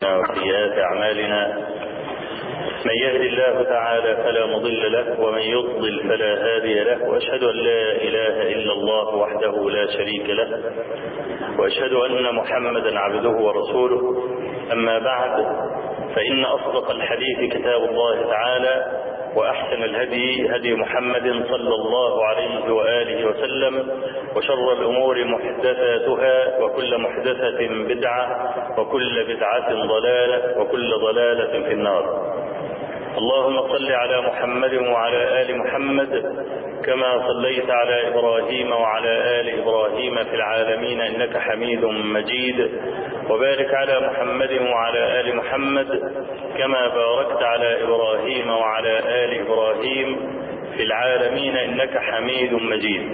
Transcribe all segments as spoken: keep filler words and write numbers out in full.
وسيئات أعمالنا من يهد الله تعالى فلا مضل له ومن يضلل فلا هادي له، وأشهد أن لا إله إلا الله وحده لا شريك له، وأشهد أن محمدا عبده ورسوله. أما بعد، فإن أصدق الحديث كتاب الله تعالى، وأحسن الهدي هدي محمد صلى الله عليه وآله وسلم، وشر الأمور محدثاتها، وكل محدثة بدعة، وكل بدعة ضلالة، وكل ضلالة في النار. اللهم صل على محمد وعلى آل محمد كما صليت على إبراهيم وعلى آل إبراهيم في العالمين إنك حميد مجيد، وبارك على محمد وعلى آل محمد كما باركت على إبراهيم وعلى آل إبراهيم في العالمين إنك حميد مجيد.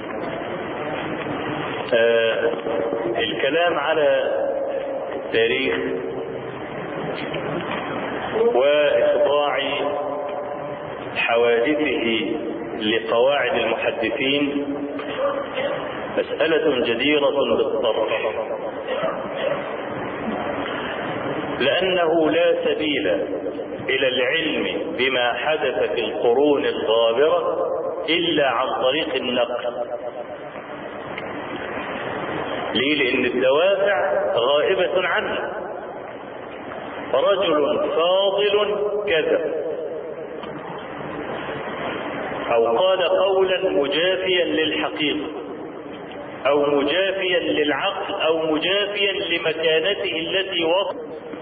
آه الكلام على تاريخ وإخضاع حوادثه لقواعد المحدثين مسألة جديرة بالطرح، لأنه لا سبيل إلى العلم بما حدث في القرون الغابرة إلا عن طريق النقل. ليه؟ لأن الدوافع غائبة عنه. رجل فاضل كذب، أو قال قولا مجافيا للحقيقة، أو مجافيا للعقل، أو مجافيا لمكانته التي وصل.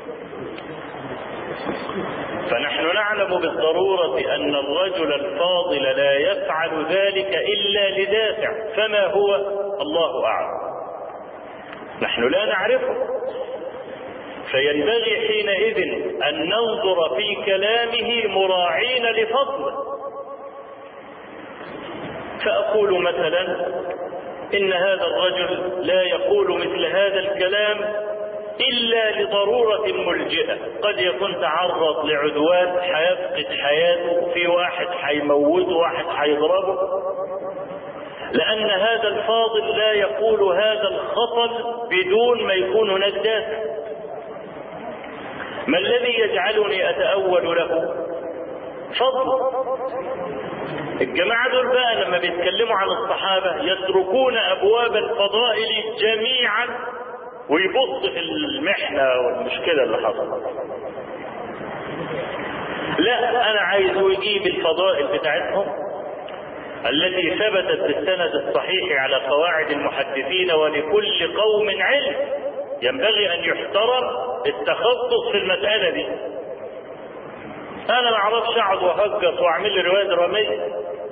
فنحن نعلم بالضرورة أن الرجل الفاضل لا يفعل ذلك إلا لدافع، فما هو؟ الله أعلم، نحن لا نعرفه. فينبغي حينئذ أن ننظر في كلامه مراعين لفضله. فأقول مثلا إن هذا الرجل لا يقول مثل هذا الكلام إلا لضرورة ملجئة، قد يكون تعرض لعدوان حيفقد حياته، في واحد حيموته، واحد حيضربه، لأن هذا الفاضل لا يقول هذا الخطل بدون ما يكون هناك دافع. ما الذي يجعلني أتأول له؟ فضل. الجماعة دول بقى لما بيتكلموا عن الصحابة يتركون أبواب الفضائل جميعا ويبص في المحنة والمشكلة اللي حصلت. لا، أنا عايز يجيب الفضائل بتاعتهم التي ثبتت بالسند الصحيح على قواعد المحدثين، ولكل قوم علم، ينبغي أن يحترم التخصص في المسألة دي. أنا ما أعرفش أقعد وأهجص وأعمل لي رواية درامية،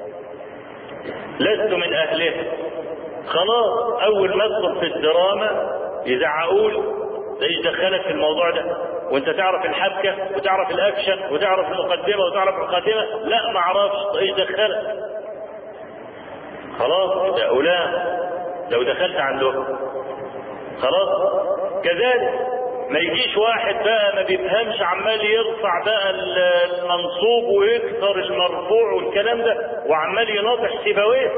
لست من أهلها. خلاص، أول ما أدخل في الدراما يزعقول ده إيش دخلك في الموضوع ده، وأنت تعرف الحبكة وتعرف الأكشن وتعرف المقدمة وتعرف الخاتمة. لا، ما أعرفش إيش دخلك. خلاص، ده أولاد لو دخلت عندهم خلاص. كذلك ما يجيش واحد بقى ما بيفهمش عمال يرفع بقى المنصوب ويكسر المرفوع والكلام ده، وعمال يناطح سيبويه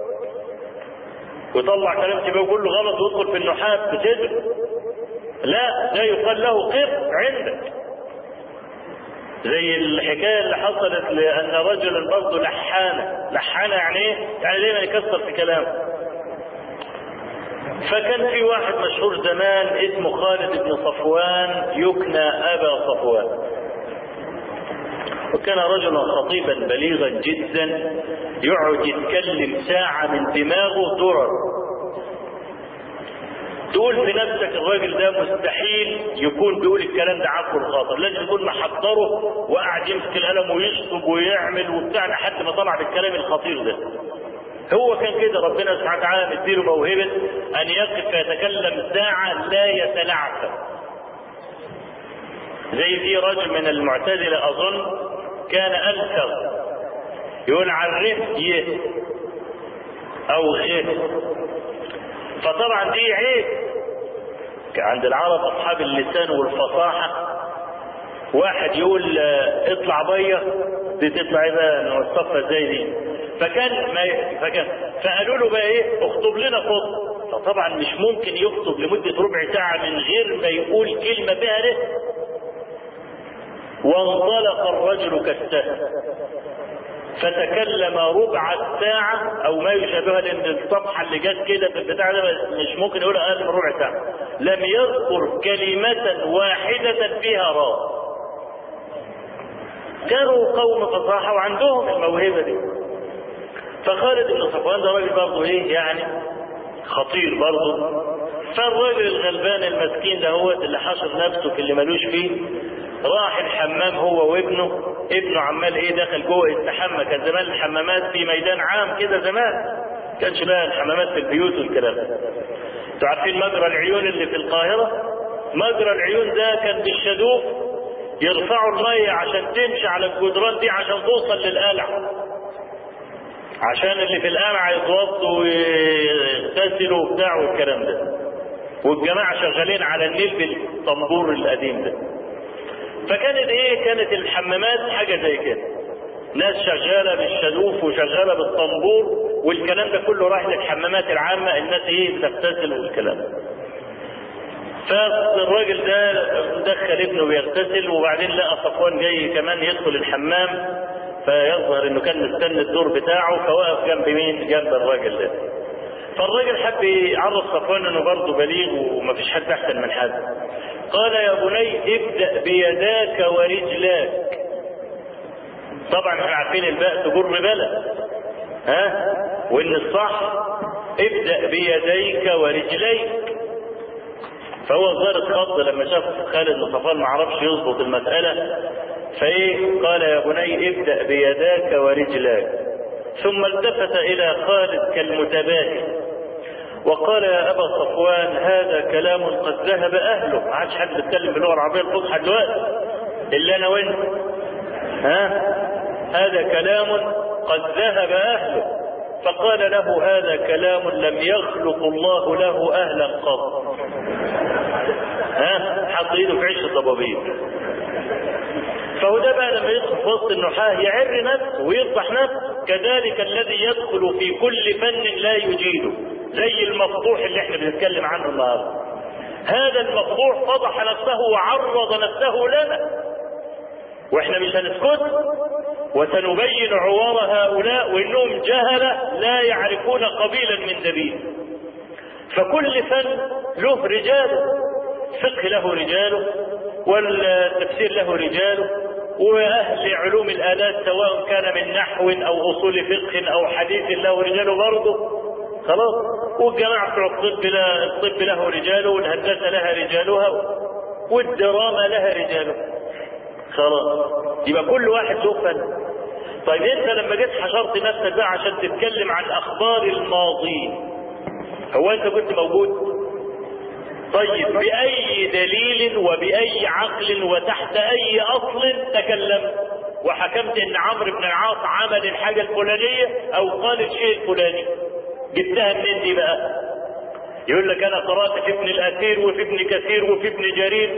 ويطلع كلام سيبويه كله غلط ويدخل في النحاس بصدر. لا، ده يقال له قف عندك. زي الحكايه اللي حصلت لان رجلا برضه لحانه. لحانه يعني ايه؟ يعني دايما يكسر في كلامه. فكان في واحد مشهور زمان اسمه خالد بن صفوان يكنى أبا صفوان، وكان رجلا خطيبا بليغا جدا، يقعد يتكلم ساعة من دماغه درر. تقول في نفسك الراجل ده مستحيل يكون بيقول الكلام ده عقله الخاطر، لازم يكون محضره وقاعد يمسك القلم ويشطب ويعمل وبتاع لحد ما طلع بالكلام الخطير ده. هو كان كده، ربنا سبحانه وتعالى مديله موهبة أن يقف فيتكلم ساعة لا يتلعثم. زي في رجل من المعتزلة أظن كان ألفظ، يقول عرف يه أو غيه، فطبعا دي عيب عند العرب أصحاب اللسان والفصاحة. واحد يقول اطلع بيا، دي تطلع ايه بقى نوصفها ازاي دي؟ فكان ما فكان فقالوا له بقى ايه، اخطب لنا خطبه. فطبعا مش ممكن يخطب لمدة ربع ساعة من غير ما يقول كلمة بها رزق. وانطلق الرجل كالسهم فتكلم ربع الساعة أو ما يشابهها، لأن الصفحة اللي جت كده في البتاع ده مش ممكن يقول أقل من ربع ساعة. لم يذكر كلمة واحدة فيها راء. كانوا قوم فصاحة وعندهم الموهبة دي. فخالد بن صفوان ده راجل برضه إيه يعني خطير برضه. فالراجل الغلبان المسكين ده هو اللي حشر نفسه في اللي ملوش فيه، راح الحمام هو وابنه. ابنه عمال ايه داخل جوه يستحمى. كان زمان الحمامات في ميدان عام كده زمان، كانش بقى الحمامات في البيوت والكلام ده. انتوا عارفين مجرى العيون اللي في القاهره؟ مجرى العيون ده كان بالشدوف يرفعوا الميه عشان تمشي على الجدران دي عشان توصل للقلعه، عشان اللي في القلعه يتوضوا ويغتسلوا وبتاع والكلام ده. والجماعه شغالين على النيل بالطنبور القديم ده. فكانت ايه كانت الحمامات حاجه زي كده، ناس شغاله بالشدوف وشغاله بالطنبور والكلام ده كله رايح للحمامات العامه، الناس ايه بتغتسل والكلام ده. فالراجل ده دخل ابنه بيغتسل، وبعدين لقى صفوان جاي كمان يدخل الحمام، فيظهر انه كان مستني الدور بتاعه، فوقف جنب مين؟ جنب الراجل ده. فالراجل حب يعرف صفوان انه برضه بليغ ومفيش حد احسن من حد. قال يا بني ابدأ بيداك ورجلاك. طبعا احنا عارفين الباء تجر بلد، ها، وان الصح ابدأ بيديك ورجليك. فهو ظهر اتخض لما شاف خالد بن صفوان ما عرفش يظبط المسألة، فايه قال يا بني ابدأ بيداك ورجلاك. ثم التفت الى خالد كالمتباهي وقال يا ابا صفوان هذا كلام قد ذهب اهله. ما عادش حد بيتكلم باللغه العربيه الفصحى دلوقتي الا انا وانت، ها، هذا كلام قد ذهب اهله. فقال له هذا كلام لم يخلق الله له اهلا قط. ها، حط ايده في عش الضبابيل. فهو ده بقى لما يدخل في وسط النحاة يعر نفسه ويفضح نفسه. كذلك الذي يدخل في كل فن لا يجيده، زي المفضوح اللي احنا بنتكلم عنه النهارده. هذا المفضوح فضح نفسه وعرض نفسه لنا، واحنا مش هنسكت، وسنبين عوار هؤلاء وانهم جهله لا يعرفون قبيلا من دبيب. فكل فن له رجاله، الفقه له رجاله، والتفسير له رجاله، واهل علوم الالات سواء كان من نحو او اصول فقه او حديث له رجاله برضه، خلاص. والجماعه بتوع الطب لا الطب له رجاله، والهندسه لها رجالها، والدراما لها رجاله، خلاص. يبقى كل واحد له فن. طيب انت لما جيت حشرت نفسك بقى عشان تتكلم عن اخبار الماضي، هو انت كنت موجود؟ طيب بأي دليل وبأي عقل وتحت أي أصل تكلمت وحكمت إن عمرو بن العاص عمل الحاجة الفلانية أو قال الشيء الفلاني؟ جبتها منين دي بقى؟ يقول لك أنا قرأت في ابن الأثير وفي ابن كثير وفي ابن جرير.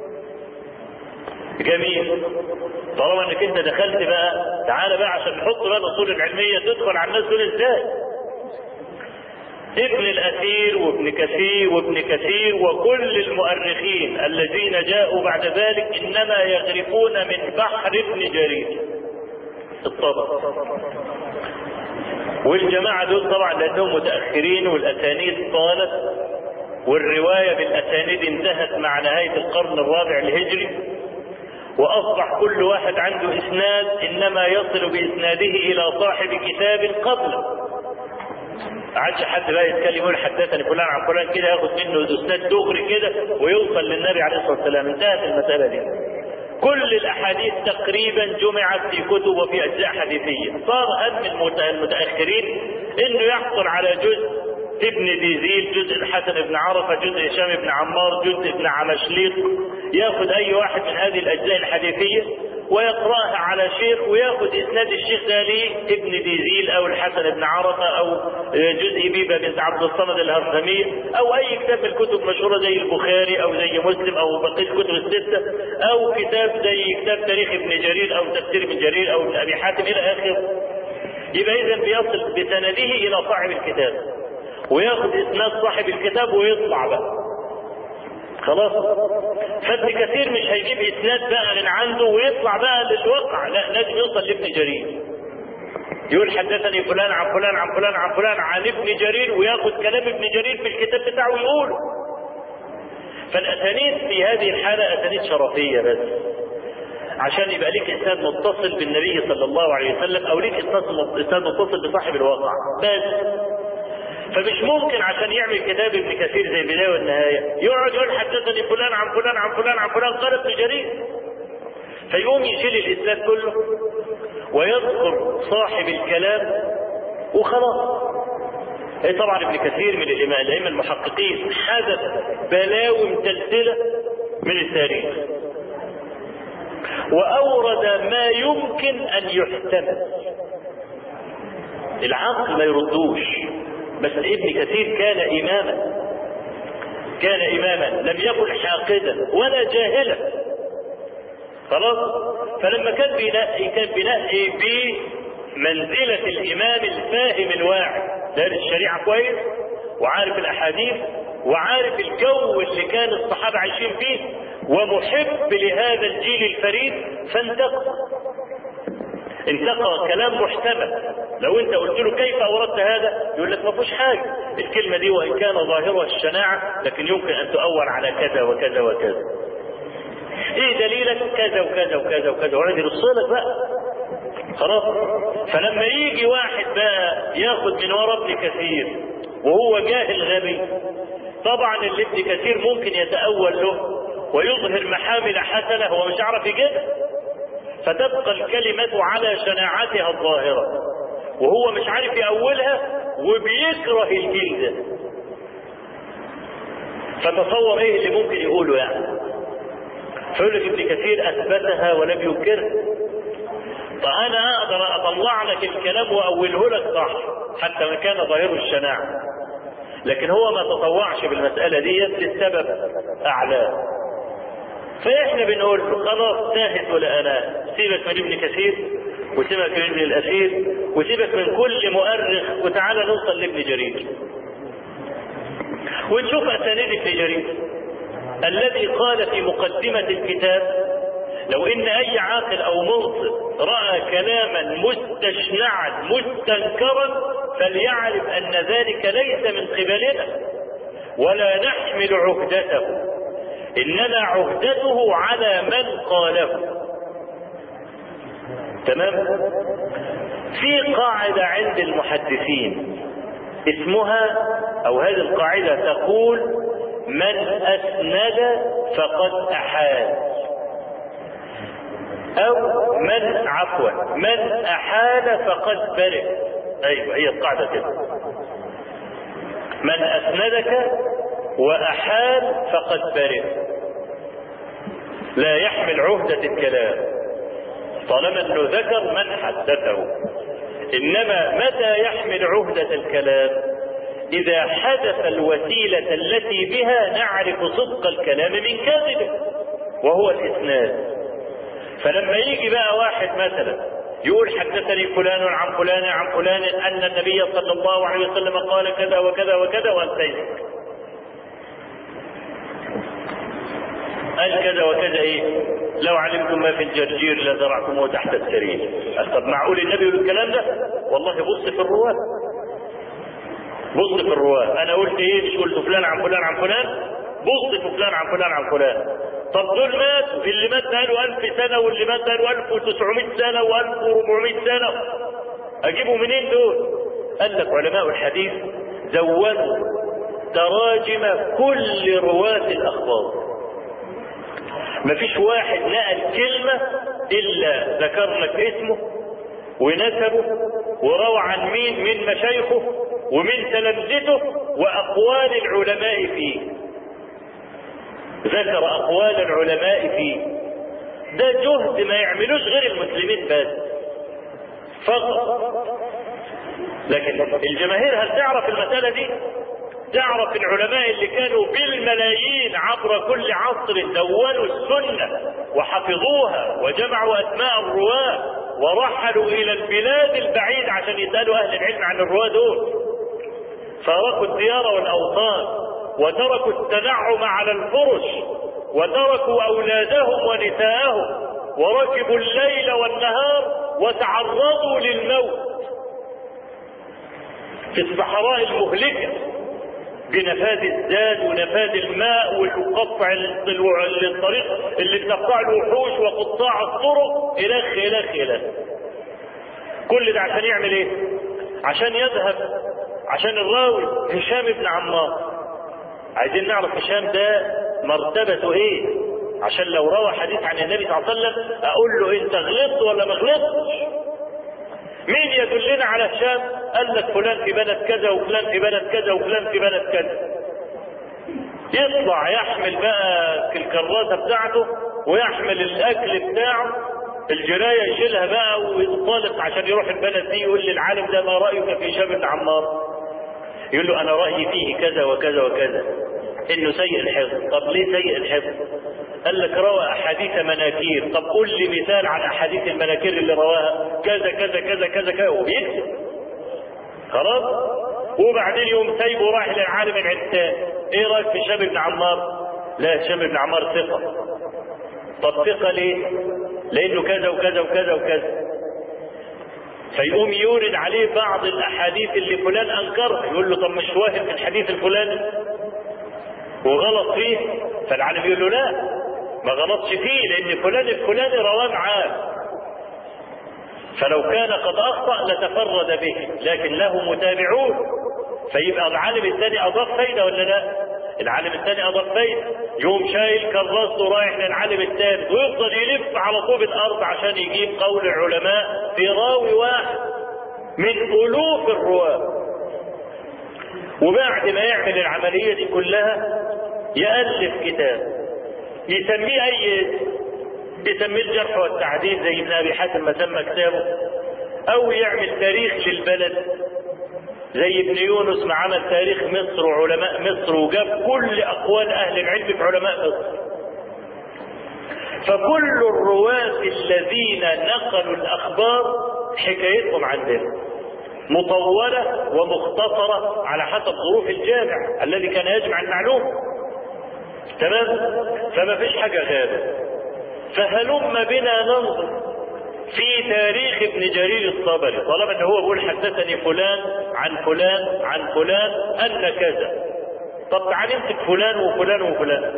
جميل. طالما انك انت دخلت بقى، تعالى بقى عشان نحط بقى الأصول العلمية تدخل على الناس دول ازاي؟ ابن الأثير وابن كثير وابن كثير وكل المؤرخين الذين جاءوا بعد ذلك إنما يغرفون من بحر ابن جرير الطبق. والجماعة دول طبعا لأنهم متأخرين والأسانيد طالت، والرواية بالأسانيد انتهت مع نهاية القرن الرابع الهجري، وأصبح كل واحد عنده إسناد إنما يصل بإسناده إلى صاحب كتاب قبله. ما عادش حد بقى يتكلم يقول حدثني فلان عن فلان كده ياخد منه اسناد دغري كده ويوصل للنبي عليه الصلاه والسلام. انتهت المساله دي. كل الاحاديث تقريبا جمعت في كتب وفي اجزاء حديثيه. صار هم المتاخرين انه يحصل على جزء ابن ديزيل، جزء الحسن بن عرفه، جزء هشام بن عمار، جزء ابن عمشليق، ياخذ اي واحد من هذه الاجزاء الحديثيه ويقرأها على شيخ وياخذ اسناد الشيخ ده ليه ابن ديزيل او الحسن بن عرفه او جزء بيبه بنت عبد الصمد الهرثميه او اي كتاب من الكتب المشهوره زي البخاري او زي مسلم او بقيه الكتب السته، او كتاب زي كتاب تاريخ ابن جرير او تفسير ابن جرير او ابن ابي حاتم الى اخره. يبقى اذا بيصل بسنده الى صاحب الكتاب. وياخد اسناد صاحب الكتاب ويطلع بقى خلاص. فابن كثير مش هيجيب اسناد بقى من عنده ويطلع بقى للواقع، لا، لازم يوصل لابن جرير، يقول حدثني فلان عن فلان عن فلان عن فلان عن ابن جرير، وياخد كلام ابن جرير في الكتاب بتاعه ويقوله. فالاسانيد في هذه الحاله اسانيد شرفيه بس عشان يبقى ليك اسناد متصل بالنبي صلى الله عليه وسلم، او ليك اسناد متصل بصاحب الواقع بس. فمش ممكن عشان يعمل كتاب ابن كثير زي البدايه والنهايه يقعد يقول حدثني فلان عن فلان عن فلان عن فلان قال ابن جرير، فيقوم يشيل الاسناد كله ويذكر صاحب الكلام وخلاص. ايه طبعا ابن كثير من الائمه الائمه المحققين حدث بلاوي متلتله من التاريخ، واورد ما يمكن ان يحتمل، العقل ما يردوش. بس ابن كثير كان اماما، كان اماما لم يكن حاقدا ولا جاهلا خلاص. فلما كان بينقي كان بينقي بمنزله الامام الفاهم الواعي، دارس الشريعه كويس وعارف الاحاديث وعارف الجو اللي كان الصحابه عايشين فيه ومحب لهذا الجيل الفريد، فانتقى انتقى كلام محتمل. لو انت قلت له كيف اوردت هذا يقول لك ما فيهوش حاجه، الكلمه دي وان كان ظاهرها الشناعه لكن يمكن ان تؤول على كذا وكذا وكذا. ايه دليلك؟ كذا وكذا وكذا وكذا، وعندي يرصلك بقى خلاص. فلما يجي واحد بقى ياخد من ورا ابن كثير وهو جاهل غبي، طبعا اللي ابن كثير ممكن يتأول له ويظهر محامل حسنه هو مش عارف يجيبها، فتبقى الكلمة على شناعتها الظاهرة وهو مش عارف يأولها وبيكره الجلد. فتصور ايه اللي ممكن يقوله يعني. فيقول لك ابن كثير اثبتها ولم ينكرها. فانا اقدر اطلع لك الكلام واوله لك صح حتى وان كان ظاهره الشناعة، لكن هو ما تطوعش بالمسألة دي للسبب اعلاه. فاحنا بنقول له خلاص تاهت ولا انا، سيبك من ابن كثير وسيبك من ابن الاثير وسيبك من كل مؤرخ وتعالى نوصل لابن جرير ونشوف اسانيد ابن جرير الذي قال في مقدمة الكتاب: لو ان اي عاقل او منصف رأى كلاما مستشنعا مستنكرا فليعرف ان ذلك ليس من قبلنا ولا نحمل عهدته، انما عهدته على من قاله. تمام؟ في قاعدة عند المحدثين اسمها، او هذه القاعدة تقول: من اسند فقد احال، او من عفوا من احال فقد برئ. ايوه هي القاعدة كده، من اسندك واحال فقد برئ، لا يحمل عهدة الكلام طالما انه ذكر من حدثه. انما متى يحمل عهدة الكلام؟ اذا حدث الوسيلة التي بها نعرف صدق الكلام من كذبه وهو الاسناد. فلما يجي بقى واحد مثلا يقول حدثني فلان عن فلان عن فلان ان النبي صلى الله عليه وسلم قال كذا وكذا وكذا وانتهى، قال كذا وكذا ايه؟ لو علمتم ما في الجرجير لزرعتموه تحت السرير. طب معقول النبي يقول الكلام ده؟ والله بص في الرواه، بص في الرواه. انا قلت ايه؟ مش قلت فلان عن فلان عن فلان؟ بص في فلان عن فلان عن فلان. طب دول ماتوا، اللي مات بقاله ألف سنة واللي مات بقاله ألف وتسعمائة سنة وألف وأربعمائة سنة، اجيبوا منين دول؟ قال لك علماء الحديث دونوا تراجم كل رواة الاخبار، مفيش واحد نقل كلمة الا ذكر لك اسمه ونسبه وروى عن مين من مشايخه ومن تلامذته واقوال العلماء فيه، ذكر اقوال العلماء فيه. ده جهد ما يعملوش غير المسلمين بس فقط. لكن الجماهير هل تعرف المسألة دي؟ تعرف العلماء اللي كانوا بالملايين عبر كل عصر دونوا السنة وحفظوها وجمعوا اسماء الرواة ورحلوا الى البلاد البعيدة عشان يسألوا اهل العلم عن الرواة دول. فارقوا الديار والأوطان وتركوا التنعم على الفرش وتركوا أولادهم ونساءهم وركبوا الليل والنهار وتعرضوا للموت في الصحراء المهلكة بنفاذ الزاد ونفاذ الماء وقطع الطريق اللي بتقطع الوحوش وقطاع الطرق إلخ إلخ إلخ. كل ده عشان يعمل ايه؟ عشان يذهب، عشان الراوي هشام بن عمار. عايزين نعرف هشام ده مرتبته ايه، عشان لو روى حديث عن النبي صلى الله عليه وسلم اقول له انت غلطت ولا ما غلطتش. مين يدلنا على هشام؟ قال لك فلان في بلد كذا وفلان في بلد كذا وفلان في بلد كذا. يطلع يحمل بقى الكراسه بتاعته ويحمل الاكل بتاعه، الجرايه يشيلها بقى وينطلق عشان يروح البلد دي، يقول للعالم ده ما رايك في هشام بن عمار؟ يقول له انا رايي فيه كذا وكذا وكذا، انه سيء الحفظ. طب ليه سيء الحفظ؟ قال لك روى احاديث مناكير. طب قل لي مثال عن احاديث المناكير اللي رواها، كذا كذا كذا كذا كذا، وبيكتب خلاص. وبعدين يوم سايبه رايح للعالم العتاب، ايه رايك في هشام بن عمار؟ لا، هشام بن عمار ثقه. طب ثقه ليه؟ لانه كذا وكذا وكذا وكذا. فيقوم يورد عليه بعض الاحاديث اللي فلان انكرها، يقول له طب مش واهم في الحديث الفلاني وغلط فيه؟ فالعالم يقول له لا، ما غلطش فيه لان فلان الفلاني رواه معاه، فلو كان قد اخطا لتفرد به، لكن له متابعون. فيبقى العالم الثاني اضاف فايده ولا لا؟ العالم الثاني اضاف فايده، يوم شايل كراسته رايح للعالم الثالث ويفضل يلف على طوب الارض عشان يجيب قول العلماء في راوي واحد من الوف الرواه. وبعد ما يعمل العمليه دي كلها يالف كتاب يسميه اي اسم، يسميه الجرح والتعديل زي ابن ابي حاتم ما سمى كتابه، او يعمل تاريخ للبلد زي ابن يونس ما عمل تاريخ مصر وعلماء مصر وجاب كل اقوال اهل العلم في علماء مصر. فكل الرواة الذين نقلوا الاخبار حكايتهم عندنا مطولة ومختصرة على حسب ظروف الجامع الذي كان يجمع المعلومة. تمام؟ فما فيش حاجة غابة. فهلم بنا ننظر في تاريخ ابن جرير الطبري، طالما ان هو بيقول حدثني فلان عن فلان عن فلان ان كذا. طب تعال نمسك فلان وفلان وفلان.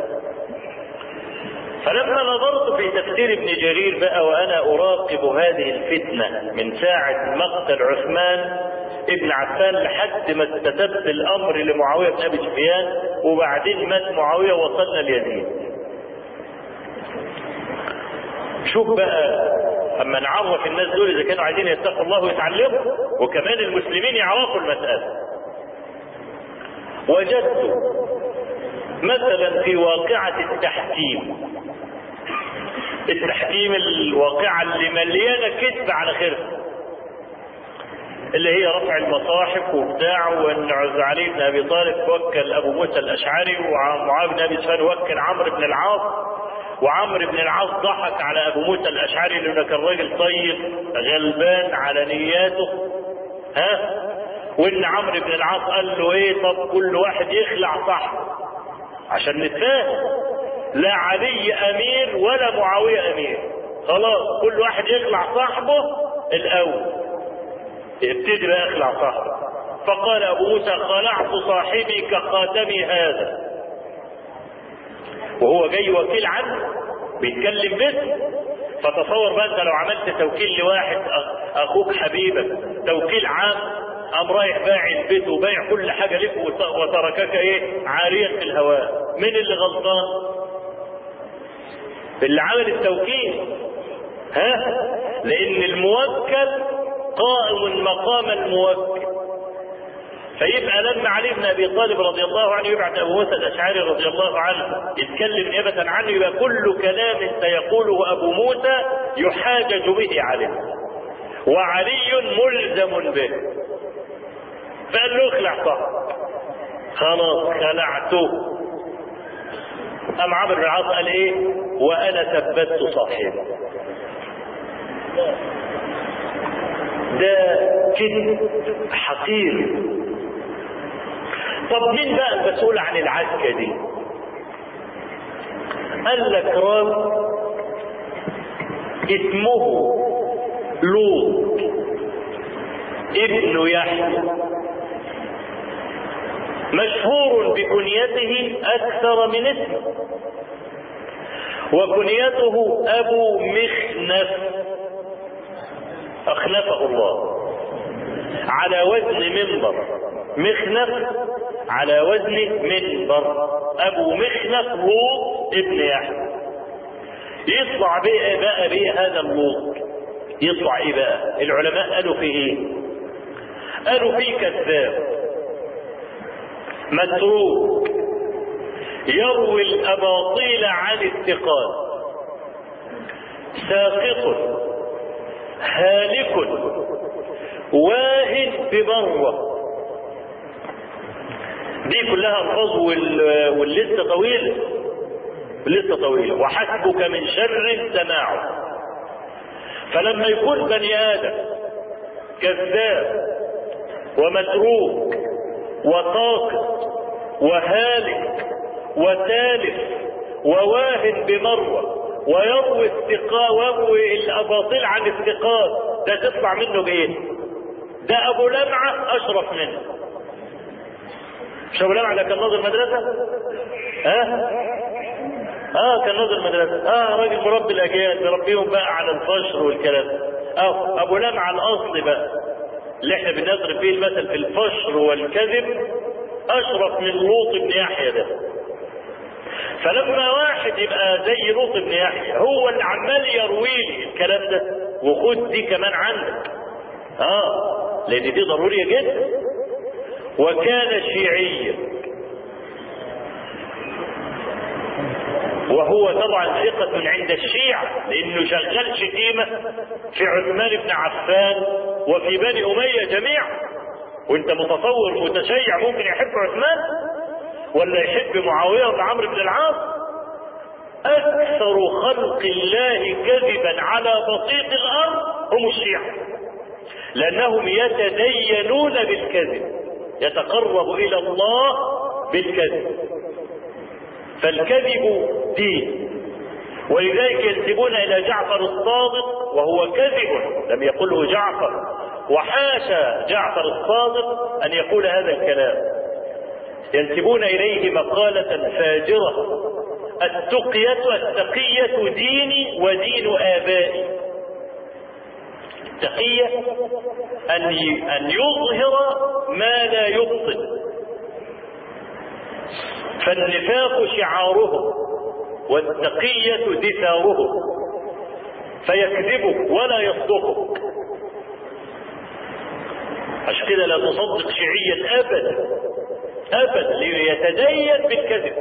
فلما نظرت في تفسير ابن جرير بقى وانا اراقب هذه الفتنه من ساعه مقتل عثمان ابن عفان لحد ما استتب الامر لمعاويه بن ابي سفيان، وبعدين مات معاويه وصلنا ليزيد. شوف بقى اما نعرف الناس دول اذا كانوا عايزين يتقوا الله ويتعلموا، وكمان المسلمين يعرفوا المساله. وجدت مثلا في واقعه التحكيم، التحكيم الواقعه اللي مليانه كذب على خيرها، اللي هي رفع المصاحف وبتاع، وان علي بن ابي طالب وكل ابو موسى الاشعري ومعاويه بن ابي سفيان وكل عمرو بن العاص، وعمرو بن العاص ضحك على ابو موسى الاشعري لانه كان راجل طيب غلبان على نياته، ها، وان عمرو بن العاص قال له ايه، طب كل واحد يخلع صاحبه عشان نتفاهم، لا علي امير ولا معاويه امير، خلاص كل واحد يخلع صاحبه الاول، يبتدي بقى يخلع صاحبه. فقال ابو موسى خلعت صاحبي كخاتمي هذا، وهو جاي وكيل عنه بيتكلم باسم. فتصور بقى انت لو عملت توكيل لواحد اخوك حبيبك توكيل عام، قام رايح بايع البيت وبايع كل حاجه لك وتركك ايه عاريا في الهواء، مين اللي غلطان؟ اللي عمل التوكيل، ها، لان الموكل قائم مقام الموكل. فيبقى لما علي بن ابي طالب رضي الله عنه يبعث ابو موسى الاشعري رضي الله عنه يتكلم نيابه عنه، يبقى كل كلام سيقوله ابو موسى يحاجج به عليه، وعلي ملزم به. فقال له اخلع صاحبك، خلاص خلعته. قام عمرو بن العاص قال ايه؟ وانا ثبت صاحبي. ده كذب حقير طب مين بقى المسؤول عن العسكة دي؟ قال لك راجل اسمه لوط ابن يحيى، مشهور بكنيته أكثر من اسمه، وكنيته أبو مخنف، أخنفه الله، على وزن منبر. مخنف على وزن منبر. أبو مخنف لوط ابن يحيى. يطلع بقى بقى بيه هذا اللوط، يطلع ايه بقى؟ العلماء قالوا فيه ايه؟ قالوا فيه كذاب، متروك، يروي الاباطيل عن الثقات، ساقط، هالك، واهن بمروه. دي كلها الفاظ واللسته طويله، لسه طويلة. وحسبك من شر سماعه. فلما يكون بني آدم كذاب ومتروك وطاقط وهالك وتالف وواهن بمروة ويروي الثقات ويروي الأباطيل عن الثقات، ده تطلع منه بإيه؟ ده أبو لمعة أشرف منه. مش أبو لمعة ده كان ناظر مدرسة؟ ها؟ اه كان ناظر مدرسة، اه راجل مربي الاجيال بيربيهم بقى على الفشر والكلام. اه ابو لمعة الاصل بقى اللي احنا بنضرب فيه المثل في الفشر والكذب اشرف من لوط بن يحيى ده. فلما واحد يبقى زي لوط بن يحيى هو اللي عمال يروي لي الكلام ده، وخد دي كمان عندك، اه لان دي ضرورية جدا. وكان شيعيا، وهو طبعا ثقة من عند الشيعة لانه شغال شتيمة في عثمان بن عفان وفي بني امية جميعا. وانت متصور متشيع ممكن يحب عثمان ولا يحب معاوية بن عمرو بن العاص؟ اكثر خلق الله كذبا على بسيط الارض هم الشيعة، لانهم يتدينون بالكذب، يتقرب الى الله بالكذب، فالكذب دين. ولذلك ينسبون الى جعفر الصادق وهو كذب لم يقله جعفر، وحاشا جعفر الصادق ان يقول هذا الكلام. ينسبون اليه مقالة فاجرة: التقية التقية ديني ودين آبائي. التقية ان ان يظهر ما لا يبطن، فالنفاق شعارهم والتقية دثارهم، فيكذبك ولا يصدقك. عشان كده لا تصدق شيعيا ابدا ابدا، ليتدين بالكذب.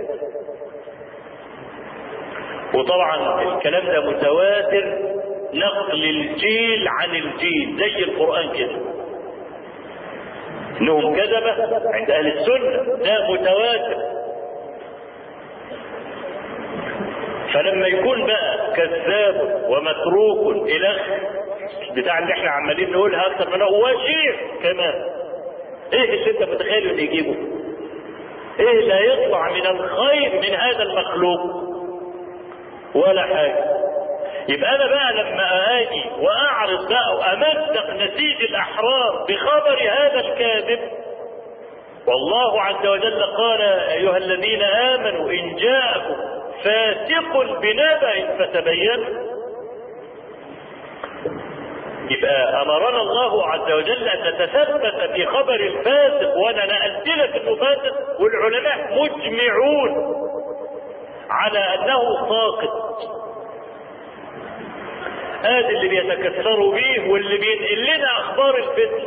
وطبعا الكلام ده متواتر، نقل الجيل عن الجيل زي القرآن كده، انهم كذبة عند اهل السنة، ده متواتر. فلما يكون بقى كذاب ومتروك الى بتاع اللي احنا عمالين نقولها اكتر منه، وشيخ كمان، ايه اللي انت متخيل ان يجيبه؟ ايه اللي هيطلع من الخير من هذا المخلوق؟ ولا حاجة. يبقى انا بقى لما اجي واعرض بقى وامزق نسيج الاحرار بخبر هذا الكاذب، والله عز وجل قال: ايها الذين امنوا ان جاءكم فاسق بنبأ فتبينوا. يبقى امرنا الله عز وجل ان نتثبت في خبر الفاسق، وانا نقلت لك انه فاسق والعلماء مجمعون على انه ساقط. هذا اللي بيتكثروا به واللي بينقل لنا اخبار الفتن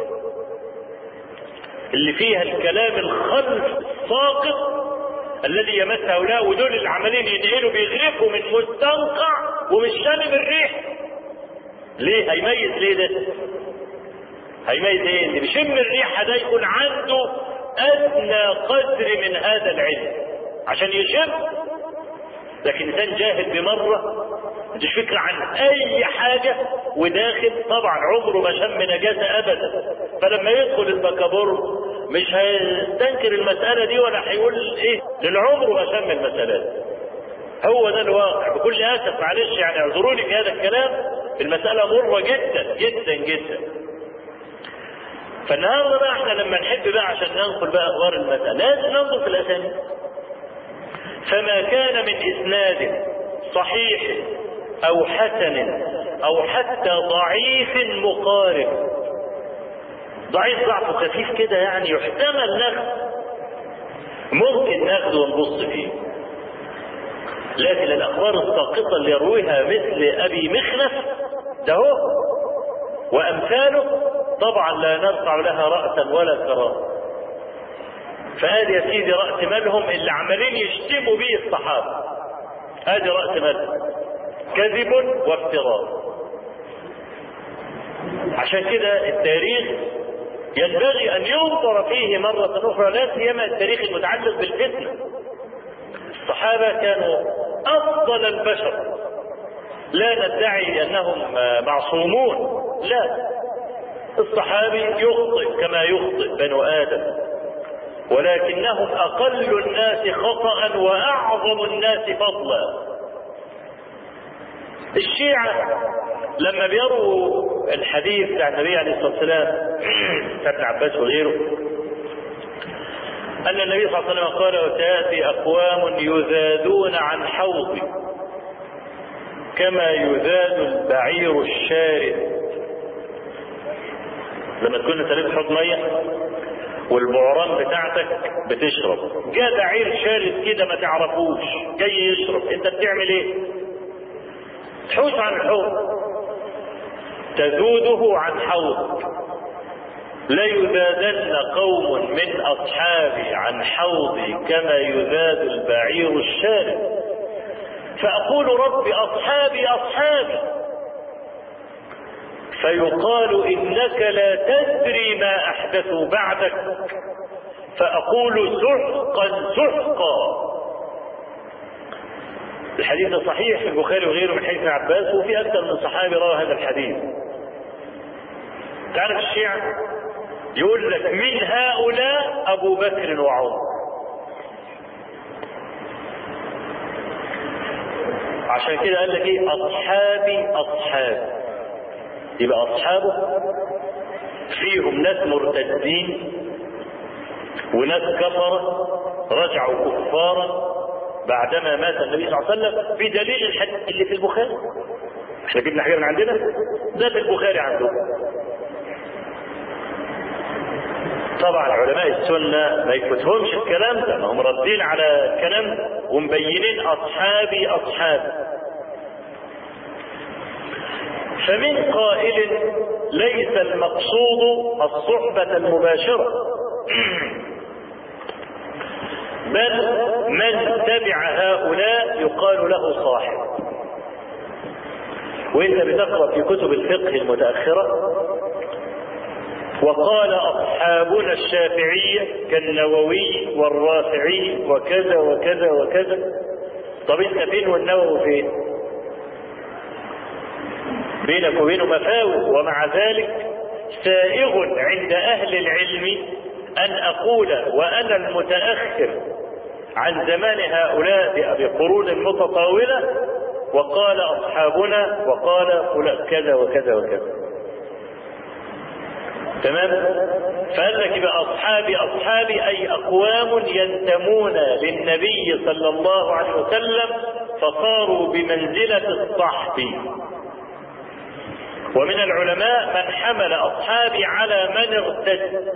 اللي فيها الكلام الخلف الساقط الذي يمس هؤلاء، ودول اللي عمالين ينقلوا بيغرقوا من مستنقع ومش شامم الريح. ليه؟ هيميز ليه ده؟ هيميز ايه؟ اللي بيشم الريحه ده يكون عنده ادنى قدر من هذا العلم عشان يشم. لكن انسان جاهل بمره ما عندوش فكره عن اي حاجه وداخل طبعا عمره ما شم نجاسه ابدا، فلما يدخل البكابور مش هيستنكر المسألة دي ولا هيقول ايه للعمر ما سمى المسألة. هو ده الواقع بكل اسف، معلش يعني اعذروني في هذا الكلام، المسألة مرة جدا جدا جدا. فالنهارده بقى احنا لما نحب بقى عشان ننقل بقى اخبار المسألة لازم ننظر في الاسانيد. فما كان من اسناد صحيح او حسن او حتى ضعيف مقارب، ضعيف ضعف خفيف كده يعني يحتمل ناخذ، ممكن ناخذه ونبص فيه، لكن الاخبار الساقطه اللي يرويها مثل ابي مخنف ده هو وامثاله طبعا لا نرفع لها راسا ولا كرامه. فهذه يا سيدي راس مالهم اللي عمالين يشتموا به الصحابه، هذه راس مالهم، كذب وافتراء. عشان كده التاريخ ينبغي ان ينظر فيه مرة اخرى، لا سيما التاريخ المتعلق بالفتنة. الصحابة كانوا افضل البشر، لا ندعي انهم معصومون، لا، الصحابي يخطئ كما يخطئ بنو ادم، ولكنهم اقل الناس خطأ واعظم الناس فضلا. الشيعة لما بيروا الحديث بتاع النبي عليه الصلاة والسلام ابن عباس وغيره أن النبي صلى الله عليه وسلم قال: وسيأتي أقوام يذادون عن حوضي كما يذاد البعير الشارد. لما تكون انت لابس حوض ميه والبعران بتاعتك بتشرب، جاء بعير شارد كده ما تعرفوش جاي يشرب، انت بتعمل ايه؟ تحوش عن الحوض، تذوده عن حوض. ليذادن قوم من أصحابي عن حوضي كما يذاد البعير الشارد، فأقول رب أصحابي أصحابي، فيقال إنك لا تدري ما أحدثوا بعدك، فأقول سحقا سحقا. الحديث صحيح في البخاري وغيره من حديث عباس، وفي أكثر من صحابي روى هذا الحديث. تعرف الشيعة يقول لك من هؤلاء أبو بكر وعمر، عشان كده قال لك ايه؟ أصحابي أصحابي، يبقى أصحابه فيهم ناس مرتدين وناس كفرة رجعوا كفارا بعدما مات النبي صلى الله عليه وسلم، بدليل الحديث اللي في البخاري. احنا جبنا حاجة من عندنا، ده في البخاري عندهم. طبعا علماء السنة ما يفوتهمش الكلام ده، ما هم ردين على الكلام ومبينين أصحابي أصحابي. فمن قائل ليس المقصود الصحبة المباشرة، بل من تبع هؤلاء يقال له صاحب. وانت بتقرأ في كتب الفقه المتأخرة وقال أصحابنا الشافعية كالنووي والرافعي وكذا وكذا وكذا. طب انت فين والنووي فين؟ بينك وبينه مفاوت. ومع ذلك سائغ عند أهل العلم أن أقول وأنا المتأخر عن زمان هؤلاء بقرون متطاولة وقال أصحابنا وقال فلان كذا وكذا وكذا. تمام؟ فقال لك يبقى أصحابي أصحابي أي أقوام ينتمون للنبي صلى الله عليه وسلم فصاروا بمنزلة الصحب. ومن العلماء من حمل أصحابي على من ارتد.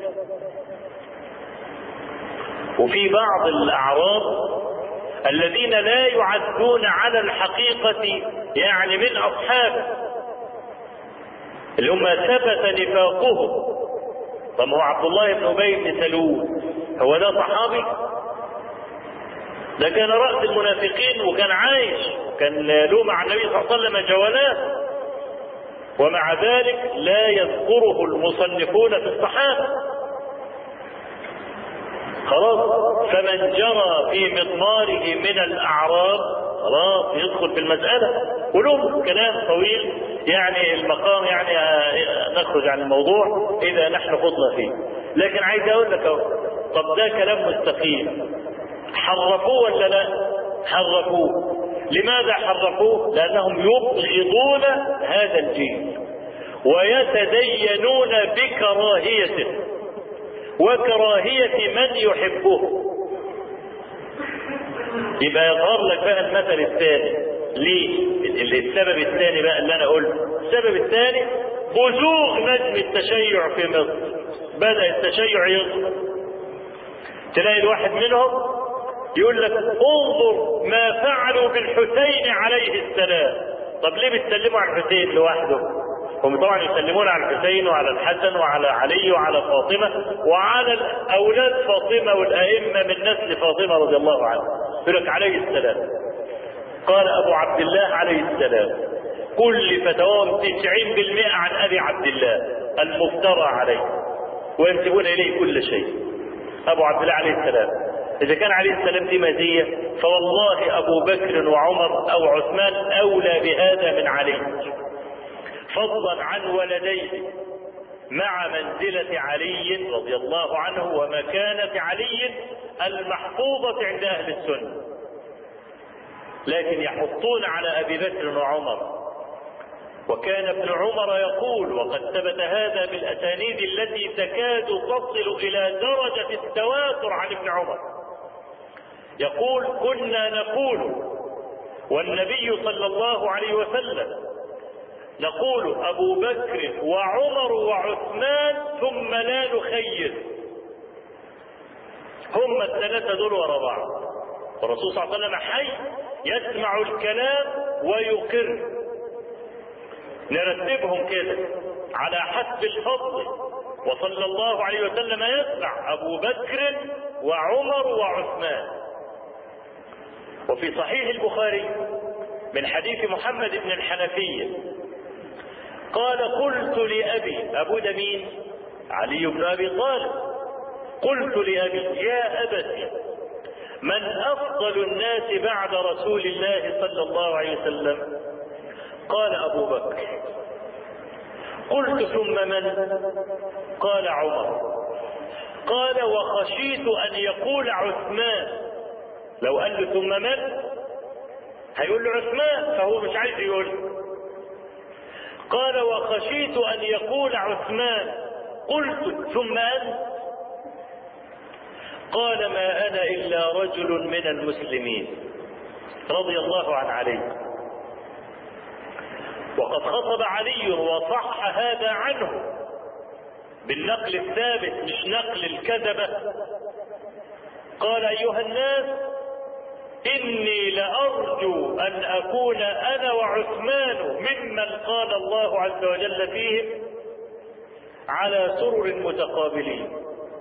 وفي بعض الأعراب الذين لا يعدون على الحقيقة يعني من أصحابه اللي هم ثبت نفاقهم. طب هو عبد الله بن أبي بن سلول هو ده صحابي؟ ده كان رأس المنافقين وكان عايش، كان له مع النبي صلى الله عليه وسلم جولات، ومع ذلك لا يذكره المصنفون في الصحابة. خلاص، فمن جرى في مضماره من الأعراب خلاص يدخل في المسألة. ولهم كلام طويل يعني المقام يعني نخرج عن الموضوع إذا نحن خضنا فيه. لكن عايز اقول لك اهو، طب ده كلام مستقيم، حرفوه ولا لا؟ حرفوه. لماذا حرفوه؟ لانهم يبغضون هذا الجيل ويتدينون بكراهيته وكراهية من يحبه. يبقى يظهر لك بقى المثل الثاني. ليه؟ السبب الثاني بقى اللي انا قلته، السبب الثاني بزوغ نجم التشيع في مصر. بدأ التشيع يظهر، تلاقي الواحد منهم يقول لك انظر ما فعلوا بالحسين عليه السلام. طب ليه بتسلموا على الحسين لوحده؟ هم طبعا يسلمون على الحسين وعلى الحسن وعلى علي وعلى فاطمة وعلى أولاد فاطمة والأئمة من نسل فاطمة رضي الله عنها. يقول لك عليه السلام. قال أبو عبد الله عليه السلام كل فتواهم تسعين بالمئة عن أبي عبد الله المفترى عليه وينسبون إليه كل شيء. أبو عبد الله عليه السلام. إذا كان عليه السلام دي مزية، فوالله أبو بكر وعمر أو عثمان أولى بهذا من علي، فضلا عن ولديه، مع منزلة علي رضي الله عنه ومكانة علي المحفوظة عند أهل السنة. لكن يحطون على أبي بكر وعمر. وكان ابن عمر يقول، وقد ثبت هذا بالأسانيد التي تكاد تصل إلى درجة التواتر عن ابن عمر، يقول كنا نقول والنبي صلى الله عليه وسلم نقول أبو بكر وعمر وعثمان ثم لا نخير. هم الثلاثة دول ورا بعض، والرسول صلى الله عليه وسلم حي يسمع الكلام ويقر. نرتبهم كده على حسب الفضل، وصلى الله عليه وسلم يسمع أبو بكر وعمر وعثمان. وفي صحيح البخاري من حديث محمد بن الحنفية قال قلت لأبي، أبو ده مين؟ علي بن أبي طالب. قلت لأبي يا أبتي من أفضل الناس بعد رسول الله صلى الله عليه وسلم؟ قال أبو بكر. قلت ثم من؟ قال عمر. قال وخشيت أن يقول عثمان. لو قال له ثم من هيقول له عثمان، فهو مش عايز يقول. قال وخشيت أن يقول عثمان. قلت ثم أنت؟ قال ما أنا إلا رجل من المسلمين رضي الله عن علي. وقد خطب علي وصح هذا عنه بالنقل الثابت مش نقل الكذبة. قال أيها الناس إني لأرجو أن أكون أنا وعثمان ممن قال الله عز وجل فيهم على سرر متقابلين.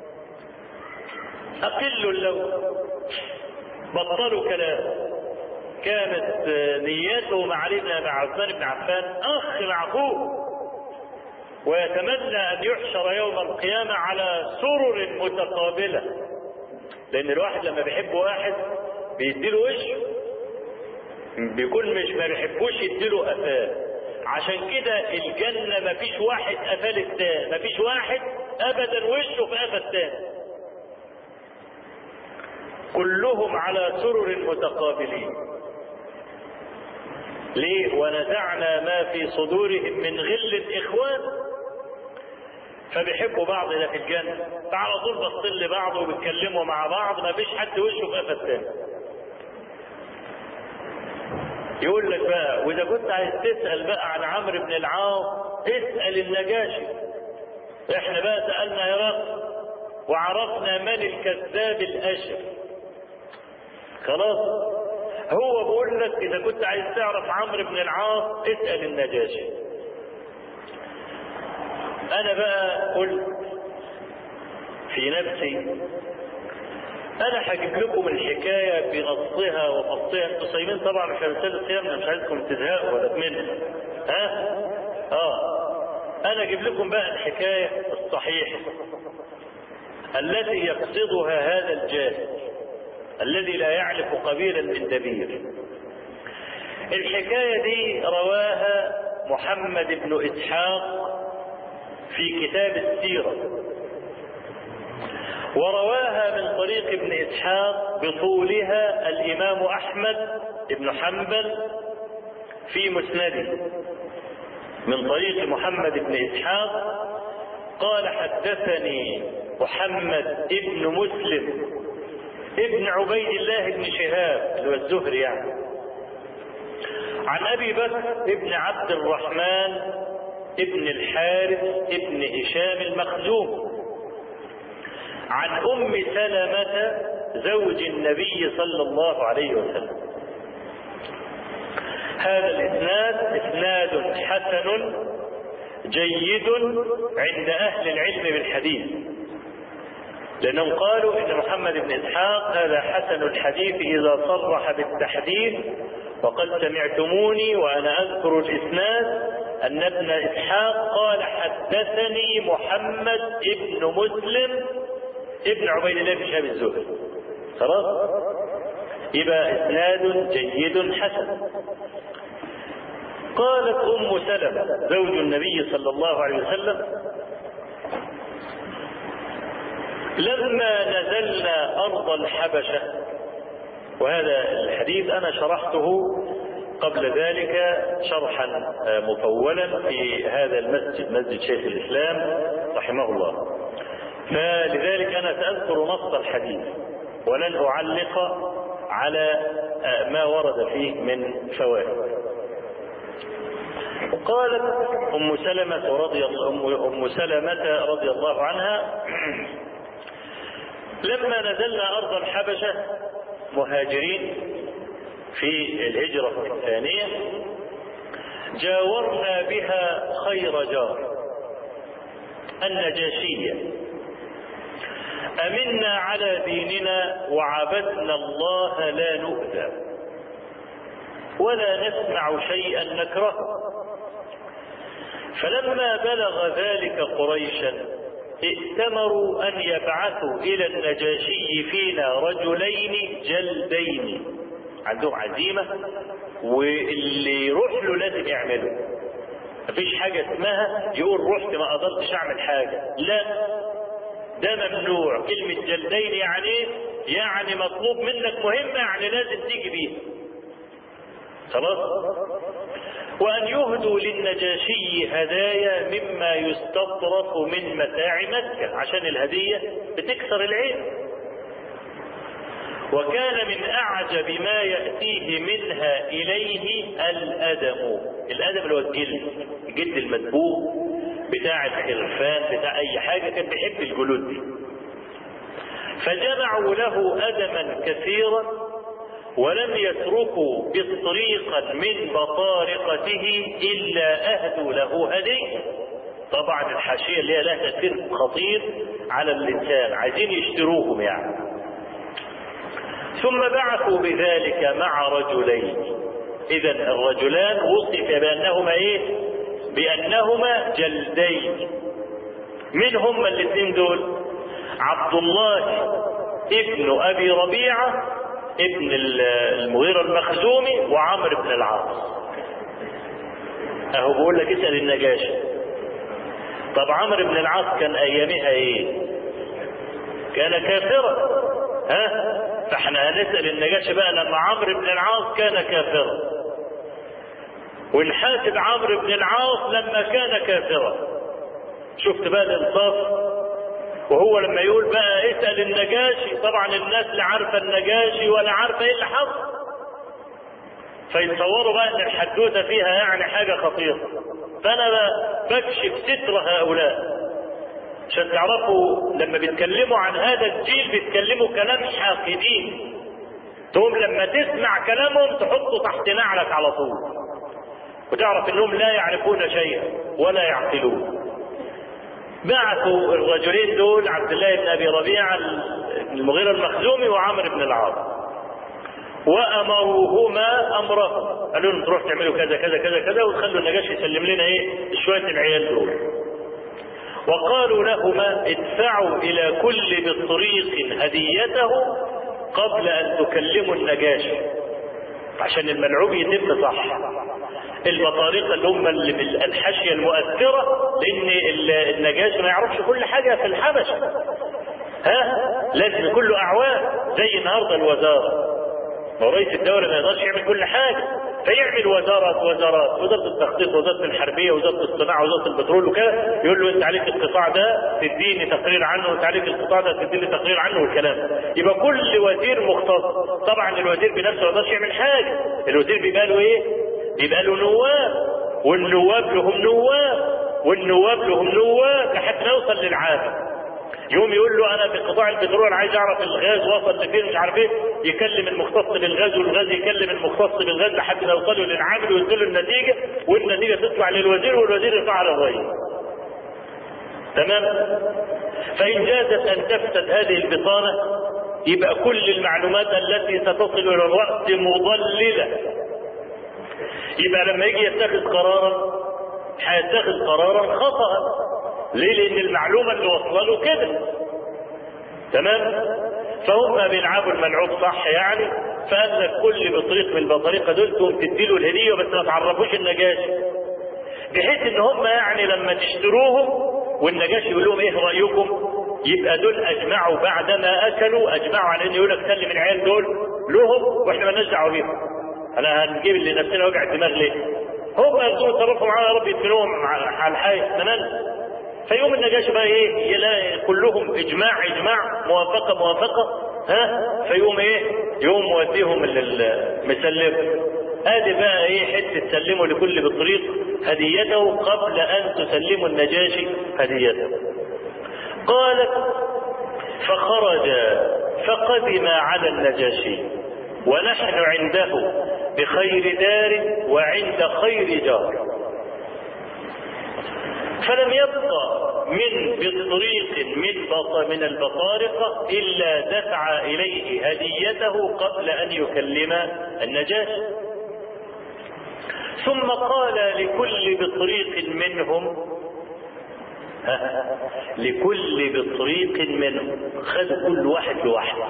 أقل اللون، بطلوا كلام. كانت نيته مع علي مع عثمان بن عفان أخ مع أخوه، ويتمنى أن يحشر يوم القيامة على سرر متقابلة، لأن الواحد لما بيحب واحد بيديله وشه، بيكون مش ما بيحبوش يديله قفاه. عشان كده الجنة مفيش واحد قفاه للتاني، مفيش واحد أبدا وشه في قفا التاني، كلهم على سرر متقابلين. ليه؟ ونزعنا ما في صدورهم من غل إخوان. فبيحبوا بعض ده في الجنة، فعلى طول باصين لبعض وبيتكلموا مع بعض، ما فيش حد وشه في قفا التاني. يقول لك بقى واذا كنت عايز تسأل بقى عن عمرو بن العاص اسأل النجاشي. احنا بقى سألنا هرقل وعرفنا من الكذاب الاشر. خلاص، هو بيقول لك اذا كنت عايز تعرف عمرو بن العاص اسأل النجاشي. انا بقى قلت في نفسي انا هجيب لكم الحكايه بنصها وفصها. انتوا صايمين طبعا في رساله الصيام، مش عايزكم تزهقوا ولا تملوا. ها اه انا اجيب لكم بقى الحكايه الصحيحه التي يقصدها هذا الجاهل الذي لا يعرف قبيلا من دبير. الحكايه دي رواها محمد بن اسحاق في كتاب السيره، ورواها من طريق ابن إسحاق بطولها الإمام أحمد بن حنبل في مسنده من طريق محمد بن إسحاق قال حدثني محمد بن مسلم ابن عبيد الله بن شهاب اللي هو الزهري يعني عن أبي بكر ابن عبد الرحمن ابن الحارث ابن هشام المخزوم عن أم سلمة زوج النبي صلى الله عليه وسلم. هذا الإسناد إسناد حسن جيد عند أهل العلم بالحديث، لأنهم قالوا إن محمد بن إسحاق هذا حسن الحديث إذا صرح بالتحديث. وقد سمعتموني وأنا أذكر الإسناد أن ابن إسحاق قال حدثني محمد بن مسلم ابن عبيد الله بن شهاب الزهري. خلاص يبقى إسناد جيد حسن. قالت أم سلمة زوج النبي صلى الله عليه وسلم لما نزلنا أرض الحبشة، وهذا الحديث أنا شرحته قبل ذلك شرحا مطولا في هذا المسجد، مسجد شيخ الإسلام رحمه الله، فلذلك أنا سأذكر نص الحديث ولن أعلق على ما ورد فيه من فوائد. قالت أم سلمة رضي الله أم سلمة رضي الله عنها لما نزلنا أرض الحبشة مهاجرين في الهجرة الثانية جاورنا بها خير جار النجاشية، أمنا على ديننا وعبدنا الله لا نؤذى ولا نسمع شيئا نكرهه. فلما بلغ ذلك قريشا ائتمروا أن يبعثوا إلى النجاشي فينا رجلين جلدين، عندهم عزيمة واللي يروح له لازم يعمله، مفيش حاجة اسمها يقول رحت ما قدرتش أعمل حاجة، لا ده ممنوع. كلمة جلدين يعني يعني مطلوب منك مهمة، يعني لازم تيجي بيها. خلاص. وأن يهدوا للنجاشي هدايا مما يستطرف من متاع مكة، عشان الهدية بتكسر العين. وكان من أعجب ما يأتيه منها إليه الأدم، الأدم اللي هو الجلد، الجلد المدبوغ بتاع الخرفان بتاع أي حاجة، كان بيحب الجلود دي. فجمعوا له أدما كثيرا ولم يتركوا بطريقا من بطارقته إلا أهدوا له هدية. طبعا الحاشية اللي هي لها تأثير خطير على الإنسان، عايزين يشتروهم يعني. ثم بعثوا بذلك مع رجلين، إذا الرجلان وصف بأنهما إيه؟ بأنهما جلدين. من هم الاثنين دول؟ عبد الله ابن أبي ربيعة ابن المغيرة المخزومي وعمرو بن العاص. اهو بقول لك اسأل النجاشي. طب عمرو بن العاص كان ايامها ايه؟ كان كافرا، ها؟ فاحنا هنسأل النجاشي بقى لما عمرو بن العاص كان كافرا، ونحاسب عمرو بن العاص لما كان كافرا. شفت بقى الانصاف؟ وهو لما يقول بقى اسأل النجاشي، طبعا الناس لا عارفه النجاشي ولا عارفه ايه اللي حصل، فيتصوروا بقى ان الحدوته فيها يعني حاجه خطيره. فانا بكشف ستر هؤلاء عشان تعرفوا لما بيتكلموا عن هذا الجيل بيتكلموا كلام حاقدين، تقوم لما تسمع كلامهم تحطه تحت نعلك على طول وتعرف انهم لا يعرفون شيئا ولا يعقلون. بعثوا الرجلين دول عبد الله بن ابي ربيعه المغيرة المخزومي وعمرو بن العاص، وامروهما امرهم، قالوا لهم تروح تعملوا كذا كذا كذا كذا وتخلوا النجاشي يسلم لنا ايه شويه العيال دول. وقالوا لهما ادفعوا الى كل بطريق هديته قبل ان تكلموا النجاشي، عشان الملعوب يتم صح. البطارقه اللي هم الحاشيه المؤثره، لان النجاشي ما يعرفش كل حاجه في الحبشه، ها لازم يكون له اعوان، زي النهارده الوزاره، ورئيس الدوله ما يقدرش يعمل كل حاجه، فيعمل وزارات وزارات، وزاره التخطيط، وزاره الحربيه، وزاره الصناعه، وزاره البترول وكده، يقول له انت عليك القطاع ده تديني تقرير عنه، وانت عليك القطاع ده تديني تقرير عنه، والكلام. يبقى كل وزير مختص. طبعا الوزير بنفسه ما يقدرش يعمل حاجه، الوزير بيبقى له ايه؟ بيبقى له نواب، والنواب لهم نواب، والنواب لهم نواب لحد ما يوصل للعالم. يوم يقول له انا في قطاع البترول عايز اعرف الغاز وصل لفين مش عارف ايه، يكلم المختص بالغاز، والغاز يكلم المختص بالغاز لحد ما يوصلوا للعامل ويديله النتيجه، والنتيجه تطلع للوزير، والوزير يرفعها للرئيس. تمام؟ فان جازت ان تفسد هذه البطانه يبقى كل المعلومات التي ستصل الى الراس مضلله. يبقى لما يجي يتخذ قرارا هيتخذ قرارا خطأ. ليه؟ لان المعلومه اللي وصل له كده. تمام؟ فهم بيلعبوا الملعوب صح يعني، فقال لك كل بطريق من البطريقه دول تقوم تديله الهديه بس ما تعرفوش النجاشي، بحيث ان هم يعني لما تشتروهم والنجاشي يقول لهم ايه رايكم، يبقى دول اجمعوا بعدما اكلوا اجمعوا على ان يقول لك سلم العيال دول لهم واحنا مالناش دعوه بيهم. انا هنجيب اللي نفسنا وجع الدماغ ليه؟ هم يقدروا يتصرفوا معانا يا رب يدفنوهم على الحي. تمام؟ فيوم النجاشي بقى ايه؟ يلاقي كلهم اجماع اجماع موافقه موافقه، ها؟ فيقوم ايه؟ يقوم موديهم مسلم. ادي بقى ايه؟ حته تسلموا لكل بطريق هديته قبل ان تسلموا النجاشي هديته. قالت فخرج فقدم على النجاشي ونحن عنده بخير دار وعند خير جار، فلم يبقى من بطريق من من البطارقة إلا دفع إليه هديته قبل أن يكلم النجاشي. ثم قال لكل بطريق منهم لكل بطريق منهم، خد كل واحد لوحده.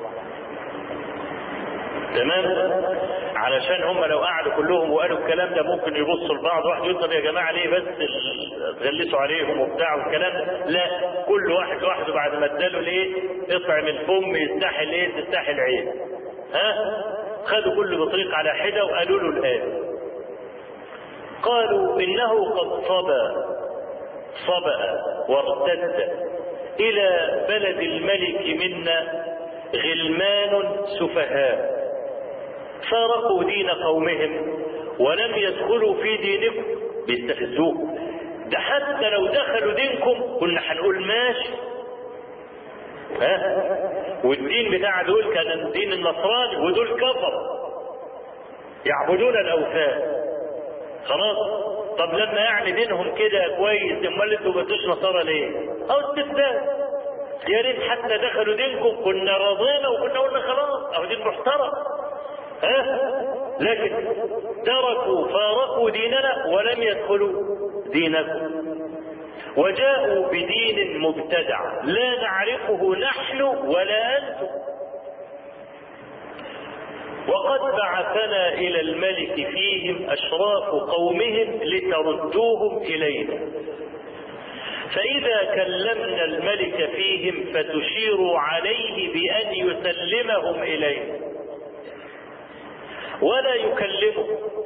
تمام؟ علشان هم لو قعدوا كلهم وقالوا الكلام ده ممكن يبصوا لبعض، واحد يقول طب يا جماعه ليه بس تغلسوا عليهم وبتاع والكلام ده؟ لا، كل واحد لوحده بعد ما اداله ليه؟ اطعم الفم يستحي ايه؟ تستحي العين. ها؟ خدوا كل بطريق على حده وقالوا له الآن. قالوا انه قد صبا صبأ وارتد الى بلد الملك منا غلمان سفهاء فارقوا دين قومهم ولم يدخلوا في دينكم. بيستفزوه، ده حتى لو دخلوا دينكم كنا هنقول ماشي، ها؟ والدين بتاع دول كان الدين النصراني، ودول كفر يعبدون الاوثان. خلاص؟ طب لما يعني دينهم كده كويس، امال انتوا ما بتوش نصارى ليه؟ او استفزاز. يا ريت حتى دخلوا دينكم كنا رضينا وكنا قلنا خلاص اهو دين محترم، ها؟ لكن تركوا فارقوا ديننا ولم يدخلوا دينكم، وجاءوا بدين مبتدع لا نعرفه نحن ولا انتم، وقد بعثنا الى الملك فيهم اشراف قومهم لتردوهم الينا، فإذا كلمنا الملك فيهم فتشيروا عليه بأن يسلمهم إليه ولا يكلمه.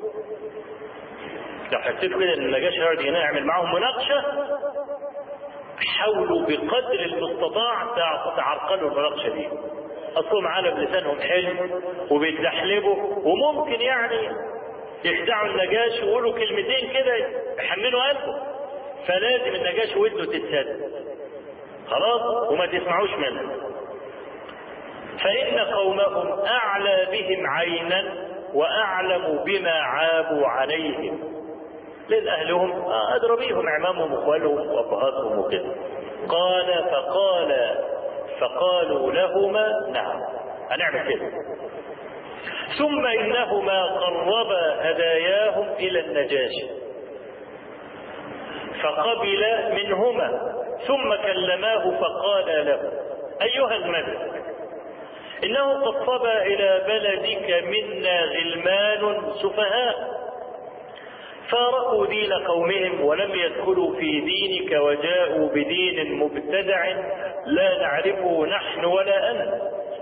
لو حسيتوا كده ان النجاشي يقعد هنا يعمل معاهم مناقشة، حاولوا بقدر المستطاع تعرقلوا المناقشة دي. أصلهم على بلسانهم حلو وبيتدحلبوا، وممكن يعني يخدعوا النجاشي ويقولوا كلمتين كده يحملوا قلبه، فلازم النجاشي ودنه تتسد خلاص وما تسمعوش منه. فإن قومهم أعلى بهم عينا وأعلم بما عابوا عليهم، لأن أهلهم أدرى بيهم أعمامهم وأخوالهم وأبهاتهم وكده. قال فقال فقالوا لهما نعم هنعمل كده. ثم إنهما قربا هداياهم إلى النجاشي فقبل منهما، ثم كلماه فقال له أيها الملك إنه قد صبا إلى بلدك منا غلمان سفهاء فارقوا دين قومهم ولم يدخلوا في دينك وجاءوا بدين مبتدع لا نعرفه نحن ولا أنت،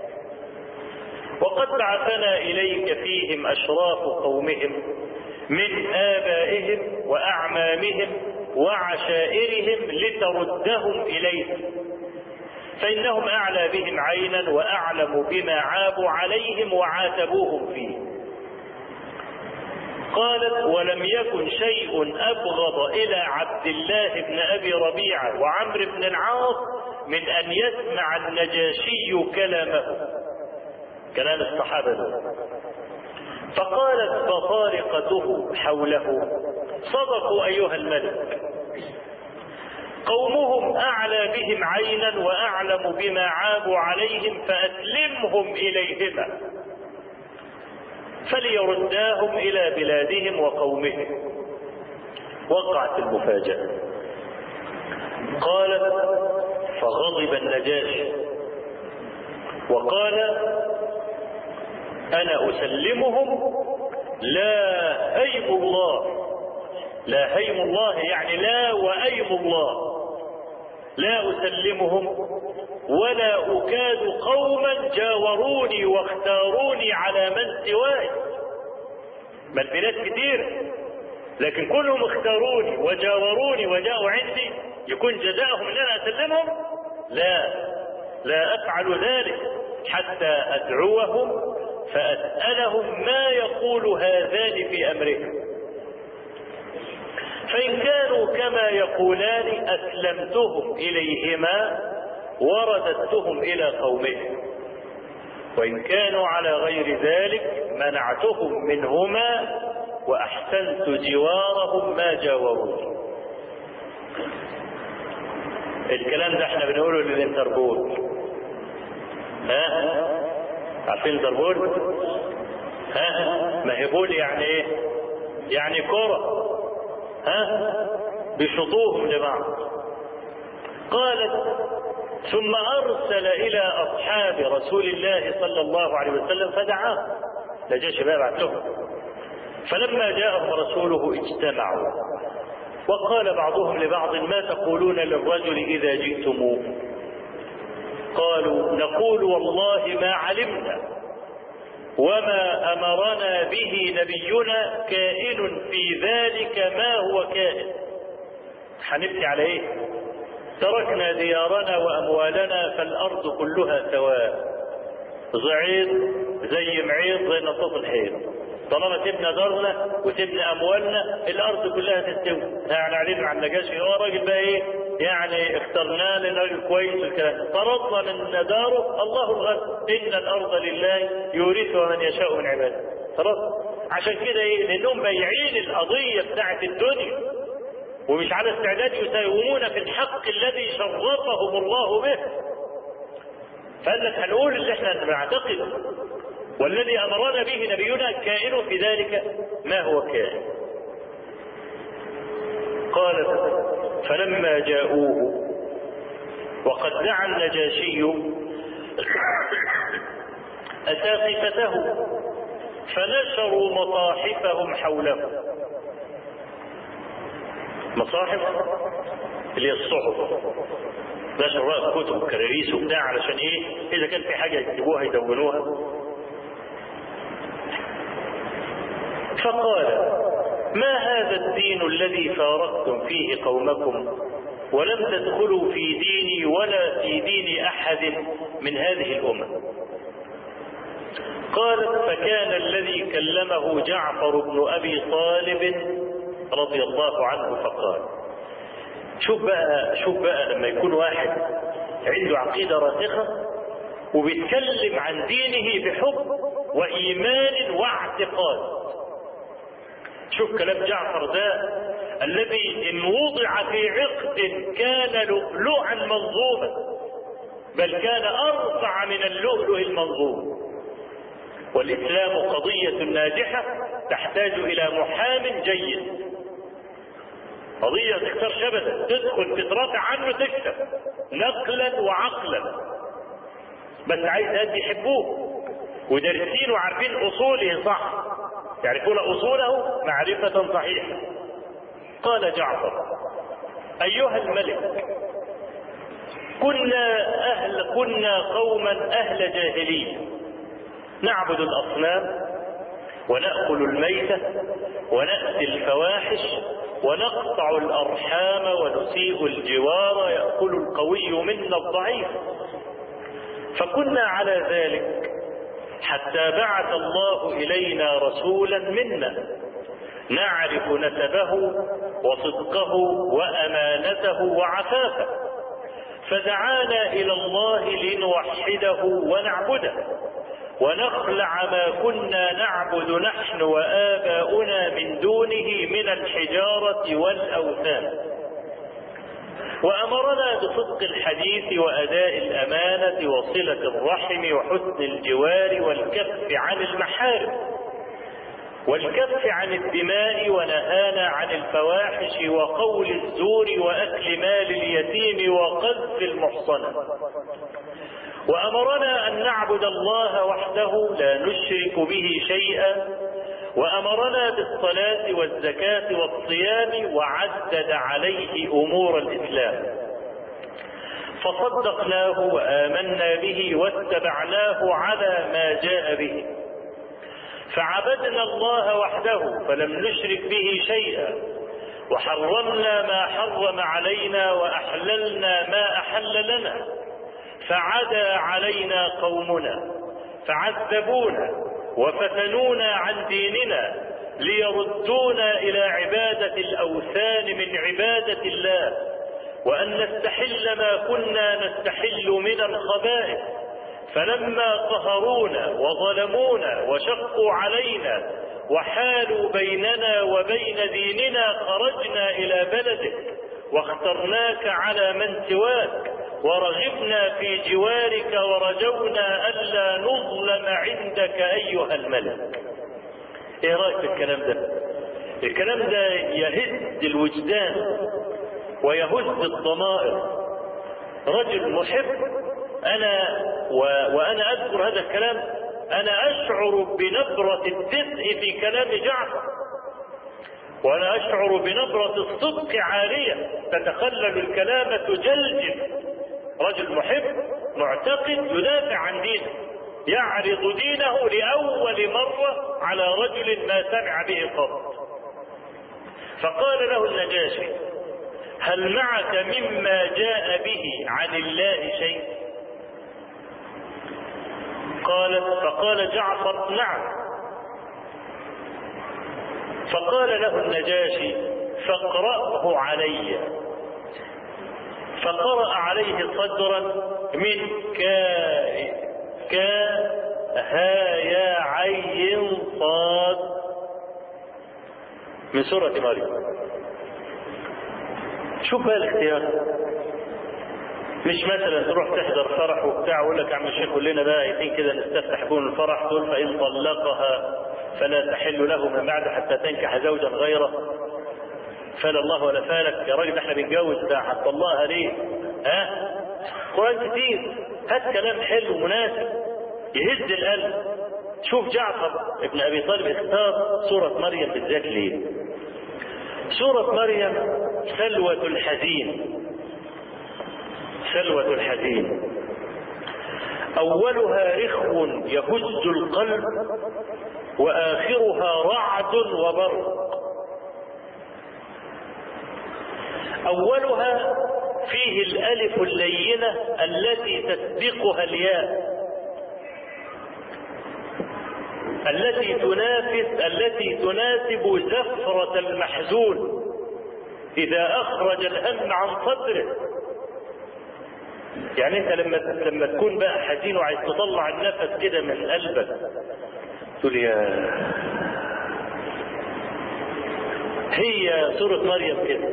وقد بعثنا إليك فيهم أشراف قومهم من آبائهم وأعمامهم وعشائرهم لتردهم إليك، فإنهم أعلى بهم عينا وأعلم بما عابوا عليهم وعاتبوهم فيه. قالت: ولم يكن شيء أبغض إلى عبد الله بن أبي ربيعة وعمرو بن العاص من أن يسمع النجاشي كلامه، كلام الصحابة. فقالت بطارقته حوله: صدقوا أيها الملك، قومهم أعلى بهم عينا وأعلم بما عابوا عليهم، فأسلمهم إليهما فليرداهم إلى بلادهم وقومهم. وقعت المفاجأة. قالت: فغضب النجاشي وقال: أنا أسلمهم لا هيم الله، لا هيم الله يعني لا وأيم الله، لا أسلمهم ولا أكاد قوما جاوروني واختاروني على من سواي. ما البلاد كتير لكن كلهم اختاروني وجاوروني وجاءوا عندي، يكون جزاؤهم ان انا اسلمهم؟ لا، لا افعل ذلك حتى ادعوهم فاسالهم ما يقول هذان في امرهم، فان كانوا كما يقولان اسلمتهم اليهما ورددتهم الى قومهم، وان كانوا على غير ذلك منعتهم منهما واحسنت جوارهم ما جاوروني. الكلام ده احنا بنقوله للانتربول. ها عارفين انتربول؟ ها ما هي بول يعني ايه؟ يعني كرة، ها بشطوهم لبعض. قالت: ثم ارسل الى اصحاب رسول الله صلى الله عليه وسلم فدعاهم، ده جاء شباب بعتهم، فلما جاءهم رسوله اجتمعوا وقال بعضهم لبعض: ما تقولون للرجل اذا جئتموه؟ قالوا: نقول والله ما علمنا وما امرنا به نبينا كائن في ذلك ما هو كائن. هنبكي على ايه؟ تركنا ديارنا واموالنا فالارض كلها سواء، زعيد زي معيط زي نصوص الحيط، طالما سيبنا دارنا وسيبنا اموالنا الارض كلها تستوي. يعني علينا عن نجاشي هو راجل بقى ايه يعني اخترناه لانه راجل كويس والكلام، فرضنا ان داره الله الغني، ان الارض لله يورثها من يشاء من عباده. خلاص عشان كده ايه؟ لانهم بايعين القضيه بتاعت الدنيا ومش على استعداد يساومون في الحق الذي شرفهم الله به. فقال لك هنقول اللي احنا نعتقده، والذي امرنا به نبينا كائن في ذلك ما هو كائن. قال: فلما جاءوه وقد دعا النجاشي أساقفته فنشروا مصاحفهم حوله. مصاحف اللي هي الصحف، نشر كتب كراريس وبتاع علشان ايه؟ اذا كان في حاجه يكتبوها يدونوها. فقال: ما هذا الدين الذي فارقتم فيه قومكم ولم تدخلوا في ديني ولا في دين احد من هذه الامم؟ قالت: فكان الذي كلمه جعفر بن ابي طالب رضي الله عنه فقال. شوف بقى شوف بقى لما يكون واحد عنده عقيدة راسخة وبيتكلم عن دينه بحب وإيمان واعتقاد. شوف كلام جعفر ده الذي إن وضع في عقد كان لؤلؤا منظوما، بل كان أرفع من اللؤلؤ المنظوم. والإسلام قضية ناجحة تحتاج إلى محام جيد، قضية تختار شبكة تدخل تترافع عنه تكسب نقلا وعقلا، بس عايز ناس يحبوه ودارسين وعارفين اصوله صح. يعرفون أصوله معرفة صحيحة. قال جعفر: أيها الملك، كنا أهل كنا قوما أهل جاهلية، نعبد الأصنام ونأكل الميتة ونأتي الفواحش ونقطع الأرحام ونسيء الجوار، يأكل القوي منا الضعيف. فكنا على ذلك حتى بعث الله إلينا رسولا منا نعرف نسبه وصدقه وأمانته وعفافه، فدعانا إلى الله لنوحده ونعبده ونخلع ما كنا نعبد نحن وآباؤنا من دونه من الحجارة والأوثان، وأمرنا بصدق الحديث وأداء الأمانة وصلة الرحم وحسن الجوار والكف عن المحارم والكف عن الدماء، ونهانا عن الفواحش وقول الزور وأكل مال اليتيم وقذف المحصنة، وأمرنا أن نعبد الله وحده لا نشرك به شيئا، وأمرنا بالصلاة والزكاة والصيام، وعدد عليه أمور الإسلام، فصدقناه وآمنا به واتبعناه على ما جاء به، فعبدنا الله وحده فلم نشرك به شيئا، وحرمنا ما حرم علينا وأحللنا ما أحل لنا، فعدا علينا قومنا فعذبونا وفتنونا عن ديننا ليردونا إلى عبادة الأوثان من عبادة الله، وأن نستحل ما كنا نستحل من الخبائث، فلما قهرونا وظلمونا وشقوا علينا وحالوا بيننا وبين ديننا خرجنا إلى بلدك واخترناك على من سواك، ورغبنا في جوارك ورجونا ألا نظلم عندك أيها الملك. ايه رأيك في الكلام ده؟ الكلام ده يهز الوجدان ويهز الضمائر. رجل محب، أنا و... وأنا أذكر هذا الكلام أنا أشعر بنبرة الدفء في كلام جعفر، وأنا أشعر بنبرة الصدق عالية تتخلل الكلام تجلجل. رجل محب معتقد يدافع عن دينه، يعرض دينه لأول مرة على رجل ما سمع به قط. فقال له النجاشي: هل معك مما جاء به عن الله شيء؟ قال فقال جعفر: نعم. فقال له النجاشي: فاقرأه علي. فقرأ عليه صدرا من كا كا ها يا عين صاد من سورة مريم. شوف بقى الاختيار، مش مثلا تروح تحضر فرح وبتاع ويقول لك يا عم الشيخ كلنا بقى ايتين كده نستفتح بون الفرح، تقول فإن طلقها فلا تحل له من بعد حتى تنكح زوجا غيره. فلا الله ولا فالك يا راجل، احنا بنتجوز ده هتطلقها ليه؟ ها؟ قرآن كتير، هات كلام حلو مناسب يهز القلب. شوف جعفر ابن ابي طالب اختار سورة مريم بالذات ليه؟ سورة مريم سلوة الحزين، سلوة الحزين، أولها رخو يهز القلب وآخرها رعد وبرق. أولها فيه الألف اللينة التي تسبقها الياء، التي تنافس التي تناسب زفرة المحزون إذا أخرج الهم عن صدره. يعني أنت لما لما تكون بقى حزين وعايز تطلع النفس كده من قلبك تقول يا، هي سورة مريم كده.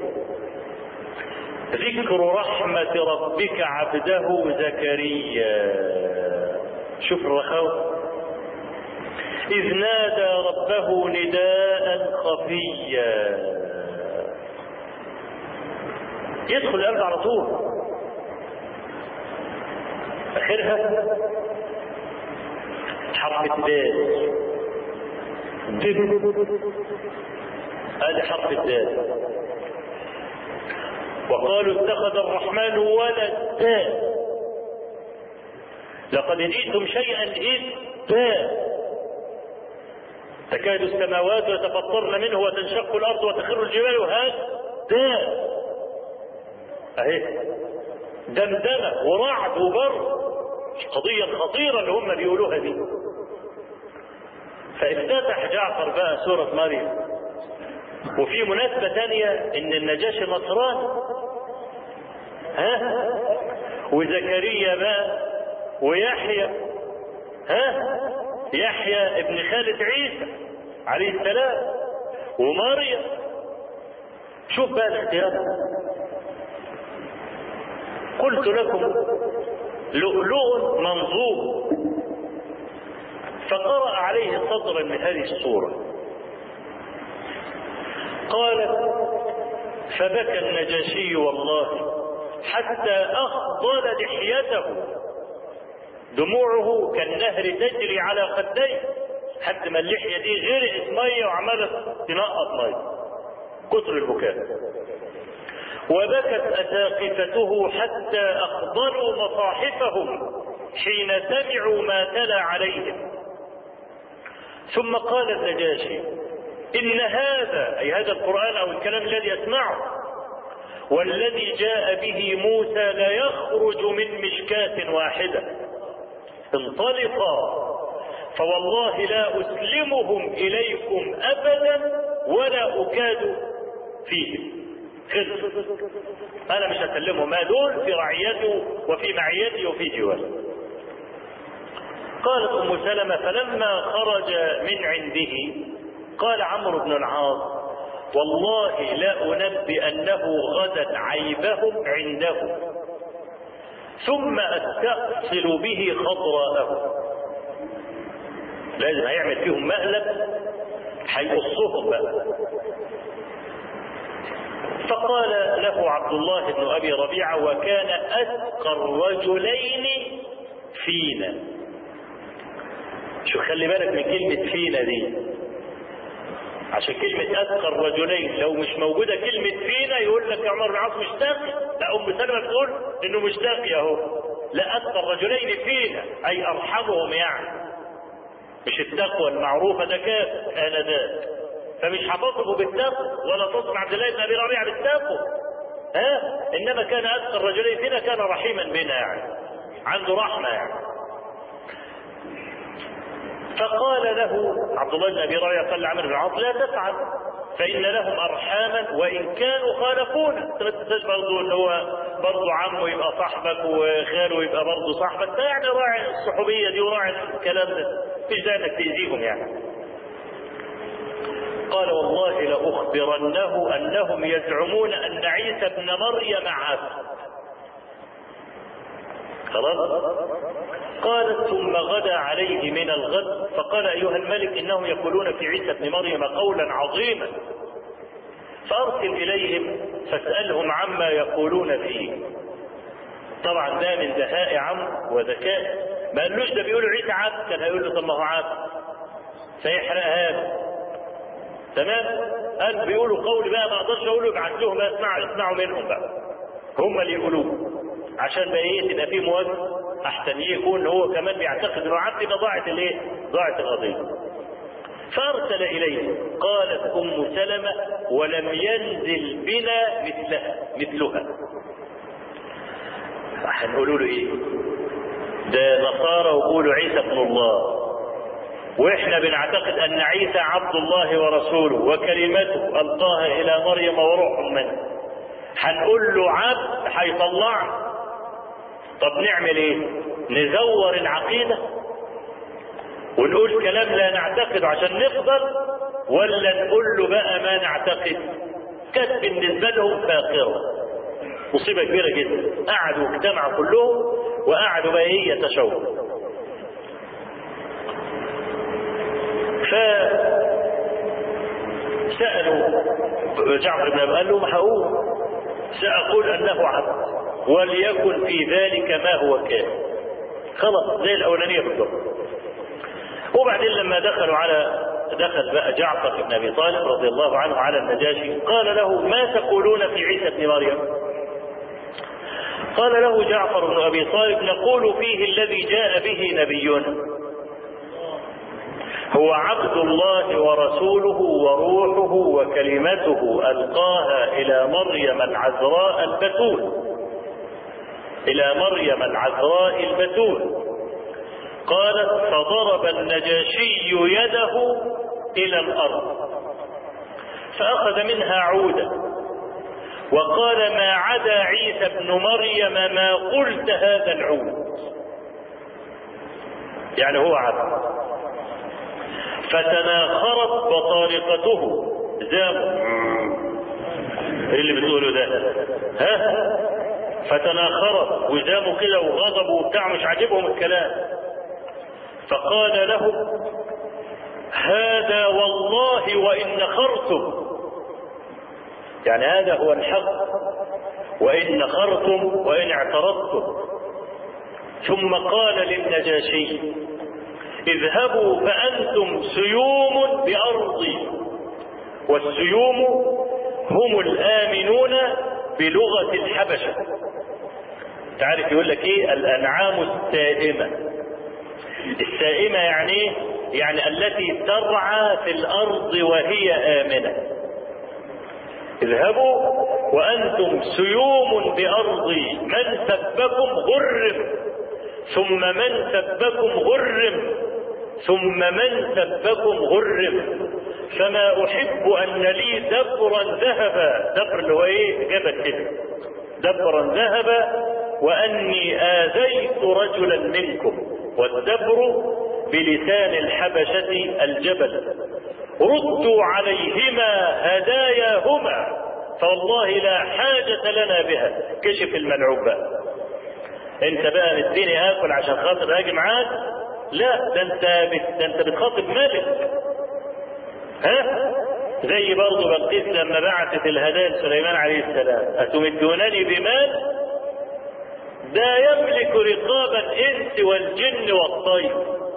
ذكر رحمة ربك عبده زكريا، شوف الرخاوة، إذ نادى ربه نداء خفيا، يدخل القلب على طول. آخرها حرف الدال دب، هذا حرف الدال. وقالوا اتخذ الرحمن ولدا لقد جئتم شيئا إدا تكاد السماوات يتفطرن منه وتنشق الأرض وتخر الجبال هدا. أهي دمدمة ورعد وبرد، قضية خطيرة اللي هم بيقولوها دي. فافتتح جعفر بقى سورة مريم. وفي مناسبة ثانية ان النجاشي نصراني، ها، وزكريا بقى ويحيى، ها، يحيى ابن خالة عيسى عليه السلام ومريم. شوف بقى الاختيار. قلت لكم لؤلؤ منظور. فقرأ عليه صدرا من هذه السورة. قال: فبكى النجاشي والله حتى أخضل لحيته، دموعه كالنهر تجري على خديه، حتى ما اللحية دي غرقت مية وعملت تنقط مية كثر البكاء. وبكت أساقفته حتى أخضلوا مصاحفهم حين سمعوا ما تلا عليهم. ثم قال النجاشي: إن هذا، أي هذا القرآن أو الكلام الذي يسمعه، والذي جاء به موسى لا يخرج من مشكاة واحدة، انطلقا فوالله لا أسلمهم إليكم أبدا ولا أكاد فيهم. خلص، أنا مش هسلمهم، ما دول في رعيته وفي معيته وفي جواره. قالت أم سلمة: فلما خرج من عنده قال عمرو بن العاص: والله لا أنبئ أنه غدت عيبهم عنده ثم أستأصل به خضراءه. لازم هيعمل فيهم مقلب هيقصهم بقى. فقال له عبد الله بن أبي ربيعة، وكان أتقى الرجلين فينا. شو خلي بالك من كلمة فينا دي، عشان كلمة أتقى الرجلين لو مش موجودة كلمة فينا يقول لك يا عمر بن العاص مش تقي. لا، أم سلمة بتقول إنه مش تقي أهو. لا، أتقى الرجلين فينا أي أرحمهم، يعني مش التقوى المعروفة ده كاف آنذاك، فمش هتصفه بالتقوى ولا تصف عبد الله بن أبي ربيعة بالتقوى، ها، إنما كان أتقى الرجلين فينا كان رحيما بنا، يعني عنده رحمة يعني. فقال له عبد الله بن ابي ربيعه: قال لعمرو بن العاص: لا تفعل فان لهم ارحاما وان كانوا خالفونا. انت ما تنساش برضه اللي هو برضه عمه يبقى صاحبك وخاله يبقى برضه صاحبك، ده يعني راعي الصحوبيه دي وراعي الكلام ده، مش داعي انك تاذيهم يعني. قال: والله لاخبرنه انهم يزعمون ان عيسى ابن مريم عبد. خلاص. قالت: ثم غدا عليه من الغد فقال: ايها الملك انهم يقولون في عيسى ابن مريم قولا عظيما، فارسل اليهم فاسالهم عما يقولون فيه. طبعا ده من دهاء عمرو وذكاء، ما قالوش ده بيقولوا عيسى عبد، كان هيقول له طب ما هو عبد سيحرقها له. تمام. قال بيقولوا قول بقى ما اقدرش اقوله، ابعت لهم بقى اسمعوا اسمعوا منهم بقى هم اللي يقولوه، عشان بقى ايه تبقى فيه مواجهه، احسن يكون هو كمان بيعتقد انه عبد يبقى ضاعت الايه؟ ضاعت القضيه. فارسل اليه. قالت ام سلمه: ولم ينزل بنا مثلها مثلها. هنقولوا له ايه؟ ده نصارى ويقولوا عيسى ابن الله، واحنا بنعتقد ان عيسى عبد الله ورسوله وكلمته القاها الى مريم وروح منه. هنقول له عبد هيطلعنا. طب نعمل ايه؟ نزور العقيده ونقول كلام لا نعتقد عشان نفضل، ولا نقول له بقى ما نعتقد؟ كانت بالنسبه لهم فاقره، مصيبه كبيره جدا. قعدوا اجتمعوا كلهم وقعدوا بقى ايه يتشاوروا. فسالوا جعفر بن ابي، قال لهم هقول ساقول انه عبد وليكن في ذلك ما هو كان. خلاص زي الاولانيه بالضبط. وبعدين لما دخلوا على دخل بقى جعفر بن أبي طالب رضي الله عنه على النجاشي، قال له: ما تقولون في عيسى بن مريم؟ قال له جعفر بن أبي طالب: نقول فيه الذي جاء به نبينا، هو عبد الله ورسوله وروحه وكلمته ألقاها إلى مريم العذراء البتول، إلى مريم العذراء البتول. قالت: فضرب النجاشي يده إلى الأرض فأخذ منها عودا وقال: ما عدا عيسى ابن مريم ما قلت هذا العود. يعني هو عبد. فتناخرت بطارقته، زاموا ايه اللي بتقوله ده؟ ها؟ فتناخرت وزاموا كده وغضبوا وبتاع، مش عاجبهم الكلام. فقال له: هذا والله وإن نخرتم، يعني هذا هو الحق، وإن نخرتم وإن اعترضتم. ثم قال للنجاشي: اذهبوا فأنتم سيوم بأرضي، والسيوم هم الآمنون بلغة الحبشة. تعرف يقول لك ايه؟ الأنعام السائمة. السائمة يعني يعني التي ترعى في الأرض وهي آمنة. اذهبوا وأنتم سيوم بأرضي، من سبكم غرم، ثم من سبكم غرم، ثم من سبكم غرم، فما أحب أن لي دبرا ذهبا، دبر اللي هو ايه؟ جبل كده، دبرا ذهبا، وأني آذيت رجلا منكم، والدبر بلسان الحبشة الجبل. ردوا عليهما هداياهما فوالله لا حاجة لنا بها. كشف الملعوب بقى. انت بقى مديني اكل عشان خاطر اجي معاك؟ لا، ده انت بت... ده انت بتخاطب ملك. ها؟ زي برضه بلقيس لما بعثت الهدايا لسليمان عليه السلام: أتمدونني بمال؟ ده يملك رقاب الإنس والجن والطير.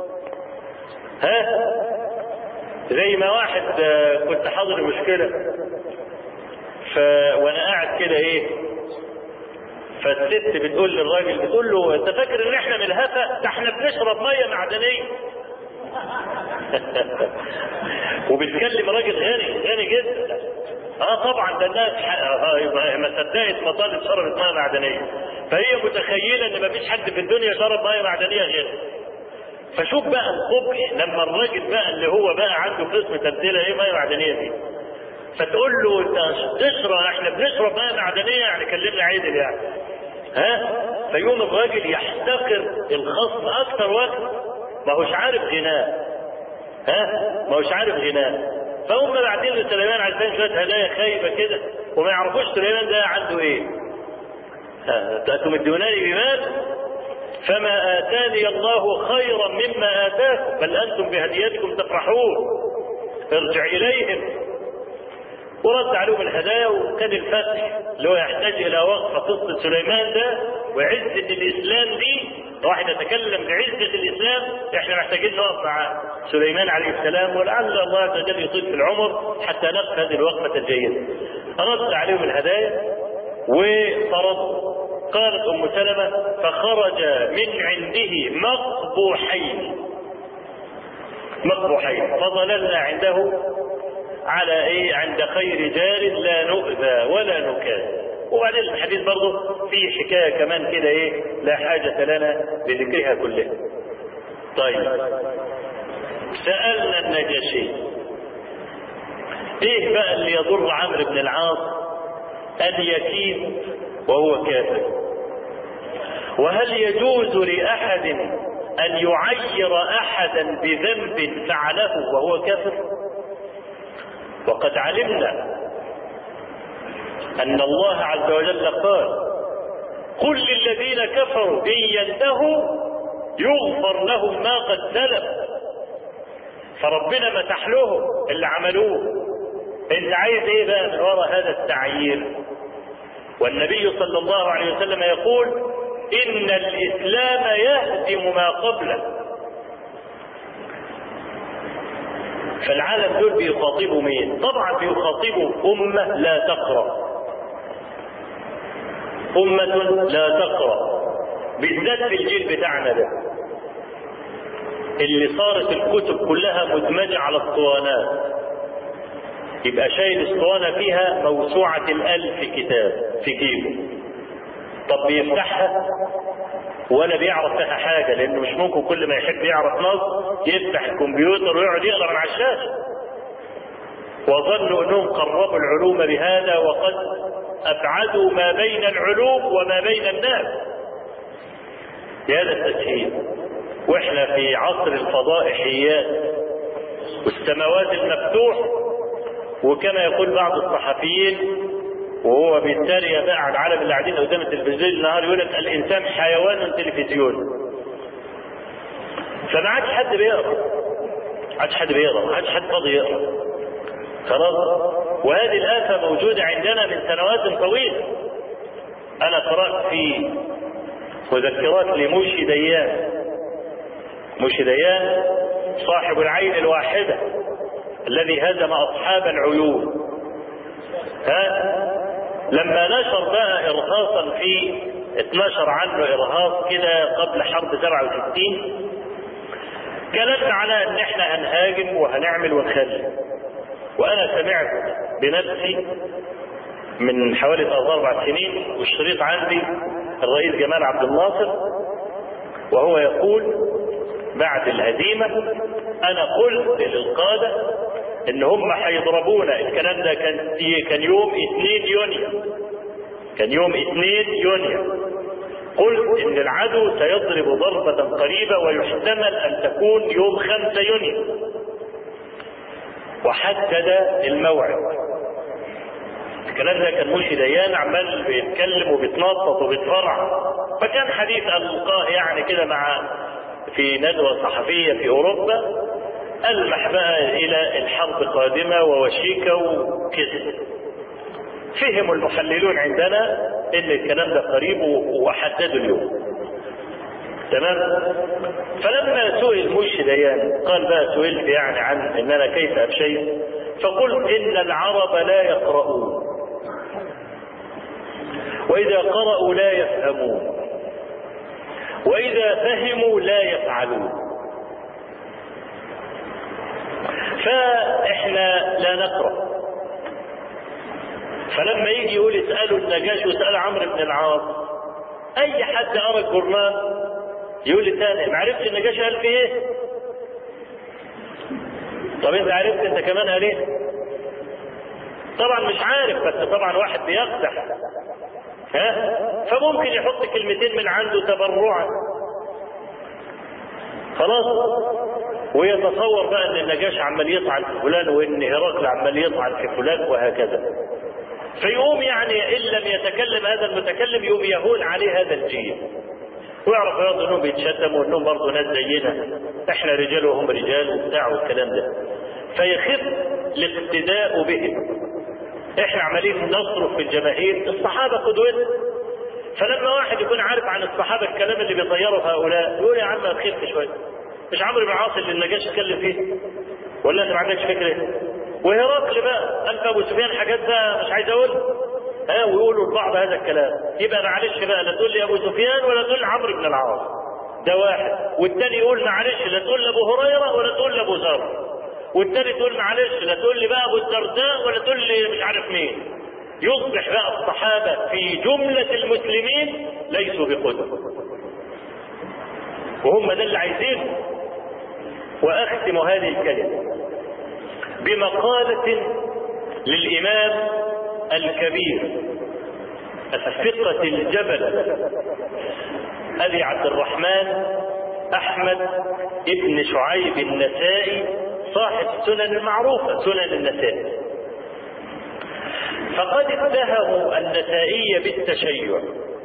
ها؟ زي ما واحد كنت حاضر مشكلة ف... وانا قاعد كده ايه، فالست بتقول للراجل، بتقول له: انت فاكر ان احنا من الهفا؟ ده احنا بنشرب ميه معدنيه. وبتكلم راجل غني غني جدا. اه طبعا ده الناس ما صدقت مطالب شربت ميه معدنيه، فهي متخيله ان مفيش حد في الدنيا شرب ميه معدنيه غيرها. فشوف بقى القبح لما الراجل بقى اللي هو بقى عنده قسم تبديله ايه ميه معدنيه دي، فتقول له: انت تشرب، احنا بنشرب ميه معدنيه، يعني كلمنا عدل يعني. ها؟ فيقوم الراجل يحتقر الخصم اكثر وقت، ما هوش عارف غناه. ها؟ ما هوش عارف غناه. فهم بعدين لسليمان عايزين شويه هدايا خايبه كده، وما يعرفوش سليمان ده عنده ايه. أتمدونني بمال؟ فما آتاني الله خيرا مما آتاكم، بل أنتم بهديتكم تفرحون، ارجع إليهم. ورد عليهم الهدايا، وكان الفتح اللي هو يحتاج إلى وقفة قصة سليمان ده وعزة الإسلام دي. واحد يتكلم بعزة الإسلام، احنا محتاجين نقف مع سليمان عليه السلام، ولعل الله عز وجل يطيل في العمر حتى نقف هذه الوقفة الجيدة. رد عليهم الهدايا وطرد. قالت أم سلمة: فخرج من عنده مقبوحين مقبوحين فظللنا عنده على ايه؟ عند خير جار لا نؤذى ولا نكاد. وبعدين الحديث برضه فيه حكايه كمان كده ايه لا حاجه لنا لذكرها كلها. طيب، سألنا النجاشي: ايه بقى اللي يضر عمرو بن العاص ان يكيد وهو كافر؟ وهل يجوز لأحد أن يعير أحدا بذنب فعله وهو كافر؟ وقد علمنا أن الله عز وجل قال: قل للذين كفروا إن ينتهوا يغفر لهم ما قد سلف. فربنا مسح لهم اللي عملوه. انت عايز ايه بقى من وراء هذا التعيير؟ والنبي صلى الله عليه وسلم يقول: إن الإسلام يهدم ما قبله. فالعالم دول بيخاطبوا مين؟ طبعا بيخاطبوا أمة لا تقرأ، أمة لا تقرأ، بالذات في الجيل بتاعنا ده اللي صارت الكتب كلها مدمجة على اسطوانات، يبقى شايل اسطوانة فيها موسوعة الألف كتاب في جيبه. طب بيفتحها ولا بيعرف فيها حاجة، لأنه مش ممكن كل ما يحب يعرف نص يفتح الكمبيوتر ويقعد يقرأ من على الشاشة. وظنوا أنهم قربوا العلوم بهذا، وقد أبعدوا ما بين العلوم وما بين الناس بهذا التسهيل. وإحنا في عصر الفضائحيات والسماوات المفتوح، وكما يقول بعض الصحفيين وهو بيتريق بقى على العالم اللي قاعدين قدام التلفزيون النهار، يقول لك الانسان حيوان تلفزيون. فما عادش حد بيقرا، ما عادش حد بيقرا، ما عادش حد فاضي يقرا خلاص. وهذه الآفة موجودة عندنا من سنوات طويلة. أنا قرأت في مذكرات لموشي ديان، موشي ديان صاحب العين الواحدة الذي هزم أصحاب العيون، ها لما نشر بقى إرهاصا في اتنشر عنه إرهاص كده قبل حرب سبعة وستين، كلمنا على ان احنا هنهاجم وهنعمل ونخلي. وانا سمعت بنفسي من حوالي ثلاث اربع سنين والشريط عندي الرئيس جمال عبد الناصر وهو يقول بعد الهزيمة انا قلت للقادة ان هم هيضربونا. الكلام ده كان كان يوم اثنين يونيو، كان يوم اثنين يونيو. قلت ان العدو سيضرب ضربة قريبة ويحتمل ان تكون يوم خمسة يونيو، وحدد الموعد. الكلام ده كان موشي ديان عمال بيتكلم وبيتنطط وبيتفرع، فكان حديث ألقاه يعني كده مع في ندوة صحفية في أوروبا، ألمح بقى إلى الحرب قادمة ووشيكة وكده. فهم المحللون عندنا ان الكلام ده قريب وحددوا اليوم، تمام. فلما سئل موشي ديان قال بقى سئلت يعني عن ان انا كيف ابشيت، فقلت ان العرب لا يقرؤون، واذا قرأوا لا يفهمون، واذا فهموا لا يفعلون. فاحنا لا نقرأ. فلما يجي يقول اسألوا النجاشي واسألوا عمرو بن العاص، اي حد قرأ الجرنان يقول لي تاني ما عرفتش النجاشي قال في ايه؟ طب انت عرفت انت كمان قال ايه؟ طبعا مش عارف، بس طبعا واحد بيقدح، ها فممكن يحط كلمتين من عنده تبرعا خلاص، ويتصور بقى ان النجاشي عمال يطعن في فلان وان هرقل عمال يطعن في فلان وهكذا. فيقوم يعني ان لم يتكلم هذا المتكلم يقوم يهون عليه هذا الجيل، ويعرف برضه انهم بيتشتموا وانهم برضه ناس زينا، احنا رجال وهم رجال وبتاع والكلام ده، فيخف الاقتداء بهم. احنا عمالين نصرف في الجماهير، الصحابه قدوتنا. فلما واحد يكون عارف عن الصحابه الكلام اللي بيطيروا هؤلاء يقول يا عم خف شويه، مش عمرو بن العاص اللي النجاشي اتكلم فيه؟ ولا انت ما عندكش فكره؟ وهرقل بقى قال ابو سفيان حاجات بقى مش عايز اقولها، ها ويقولوا لبعض هذا الكلام. يبقى معلش بقى لا تقول لي ابو سفيان ولا تقول عمرو بن العاص، ده واحد. والتاني يقول معلش لا تقول لابو هريره ولا تقول لابو ذر، والتاني تقول معلش لا تقول لي بقى ابو الدرداء ولا تقول لي مش عارف مين. يصبح بقى الصحابه في جمله المسلمين ليسوا بقدوه، وهم ده اللي عايزينه. واختم هذه الكلمه بمقالة للإمام الكبير الثقة الجبل أبي عبد الرحمن أحمد ابن شعيب النسائي صاحب السنن المعروفة سنن النسائي. فقد اتهموا النسائي بالتشيع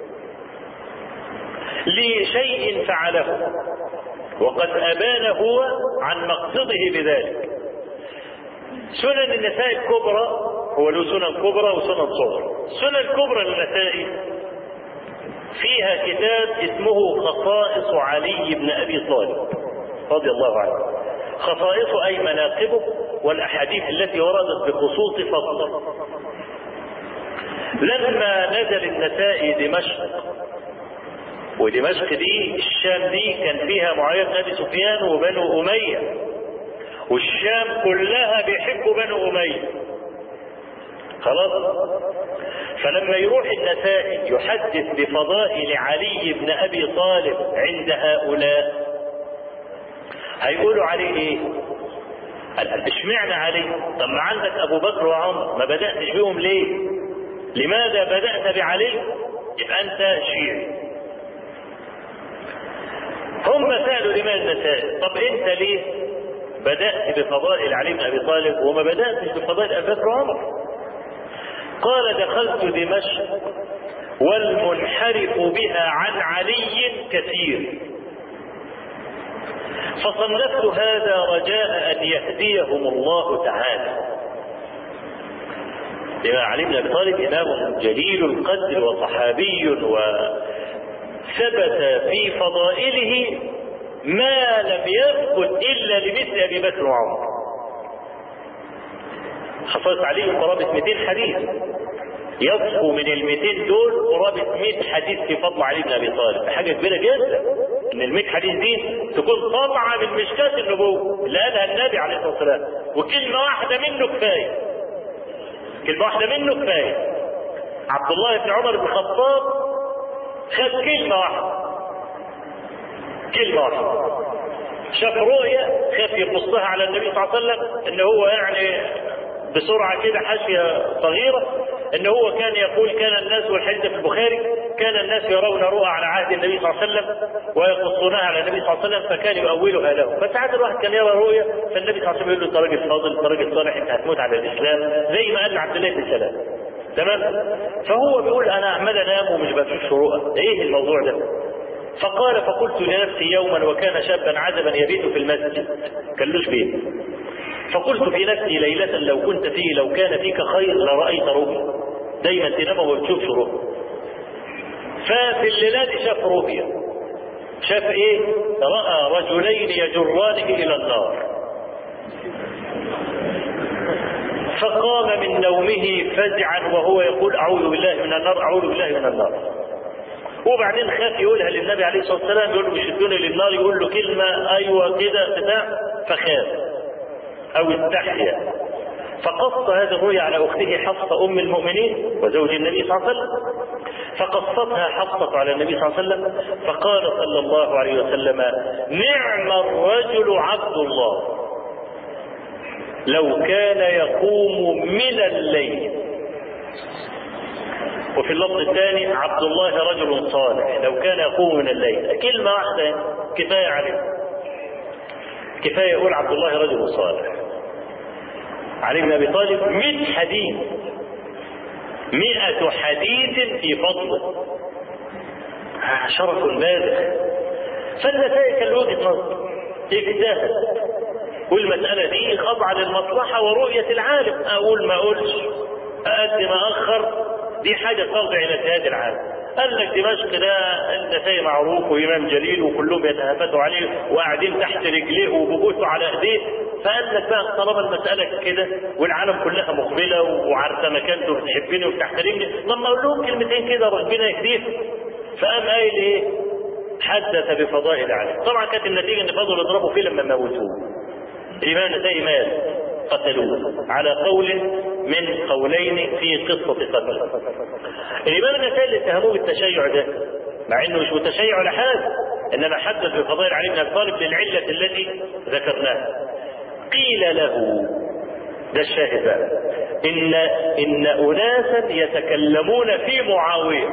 لشيء فعله، وقد أبان هو عن مقصده بذلك. سنن النسائي الكبرى، هو له سنن كبرى وسنن صغرى. السنن الكبرى للنسائي فيها كتاب اسمه خصائص علي بن ابي طالب رضي الله عنه. خصائصه اي مناقبه والأحاديث التي وردت بخصوص فضله. لما نزل النسائي دمشق، ودمشق دي الشام دي كان فيها معاوية بن أبي سفيان وبنو أمية، والشام كلها بيحبوا بنو أمية خلاص. فلما يروح النسائي يحدث بفضائل علي بن أبي طالب عند هؤلاء هيقولوا عليه ايه؟ اشمعنى علي؟ طب ما عندك ابو بكر وعمر، ما بدأتش بيهم ليه؟ لماذا بدأت بعلي؟ يبقى انت شيعي. هم سألوا الإمام النسائي طب انت ليه بدأت بفضائل علي بن ابي طالب وما بدأتش بفضائل ابي بكر وعمر؟ قال دخلت دمشق والمنحرف بها عن علي كثير، فصنفت هذا رجاء أن يهديهم الله تعالى. لما علي بن أبي طالب إمام جليل القدر وصحابي، وثبت في فضائله ما لم يثبت إلا لمثل أبي بكر وعمر. حصلت عليه قرابة مئتين حديث، يصفوا من المئتين دول قرابة مئة حديث في فضل علي بن أبي طالب. حاجة كبيرة جدا ان المئة حديث دي تكون طبعة من مشكاة النبوة اللي قالها النبي عليه الصلاة والسلام، وكلمة واحدة منه كفاية، كلمة واحدة منه كفاية. عبد الله بن عمر بن الخطاب خد كلمة واحدة، كلمة واحدة، شاف رؤية خاف يقصها على النبي صلى الله عليه وسلم ان هو يعني بسرعة كده حاشية صغيرة، ان هو كان يقول كان الناس، والحديث في البخاري، كان الناس يرون رؤى على عهد النبي صلى الله عليه وسلم ويقصونها على النبي صلى الله عليه وسلم فكان يؤولها له. فساعات الواحد كان يرى رؤيا فالنبي صلى الله عليه وسلم يقول له انت راجل فاضل، انت راجل صالح، انت هتموت على الاسلام، زي ما قال عبد الله بن سلام. تمام؟ فهو بيقول انا عمال انام ومش بشوف رؤى، ايه الموضوع ده؟ فقال فقلت لنفسي يوما وكان شابا عزبا يبيت في المسجد، كلوش بيت، فقلت في نفسي ليلة لو كنت فيه لو كان فيك خير لرأيت رؤيا، دايما تنام وما بتشوفش رؤيا. ففي الليلة دي شاف رؤيا، شاف ايه؟ رأى رجلين يجرانه الى النار، فقام من نومه فزعا وهو يقول اعوذ بالله من النار، اعوذ بالله من النار. وبعدين خاف يقولها للنبي عليه الصلاة والسلام، يقول له بيشدوني للنار، يقول له كلمة ايوه كده بتاع، فخاف او استحيا، فقص هذه الرؤيا على اخته حفصة ام المؤمنين وزوج النبي صلى الله عليه وسلم، فقصتها حفصة على النبي صلى الله عليه وسلم، فقال صلى الله عليه وسلم نعم الرجل عبد الله لو كان يقوم من الليل. وفي اللفظ الثاني عبد الله رجل صالح لو كان يقوم من الليل. كلمة واحدة كفاية عليه، كفاية يقول عبد الله رجل صالح. علي بن أبي طالب مئة حديث، مئة حديث في فضله، شرف بالغ. فالنسائي كان له وجهة نظر، اجتهد، والمسألة دي خاضعة للمصلحة ورؤية العالم، أقول ما أقولش، أقدم أخر، دي حاجة ترجع إلى اجتهاد العالم. قال لك دمشق ده النسائي معروف وإمام جليل وكلهم يتهافتوا عليه وقاعدين تحت رجليه وبجوته على ايديه، فقال لك بقى طالما المسألة كده والعالم كلها مقبلة وعارفة مكانته وبتحبني وبتحترمني، طب ما اقول لهم كلمتين كده ربنا يهديه. فقام قايل ايه؟ حدث بفضائل عليه. طبعا كانت النتيجة ان فضلوا يضربوا فيه لما موتوه. الإمام النسائي مات، قتلوه على قول من قولين في قصة قتل. الإمام النسائي اللي اتهموه بالتشيع ده، مع انه مش متشيع ولا حاجة، انما حدث بفضائل علي بن ابي طالب للعلة التي ذكرناها. قيل له، ده الشاهد بقى، ان ان اناسا يتكلمون في معاوية،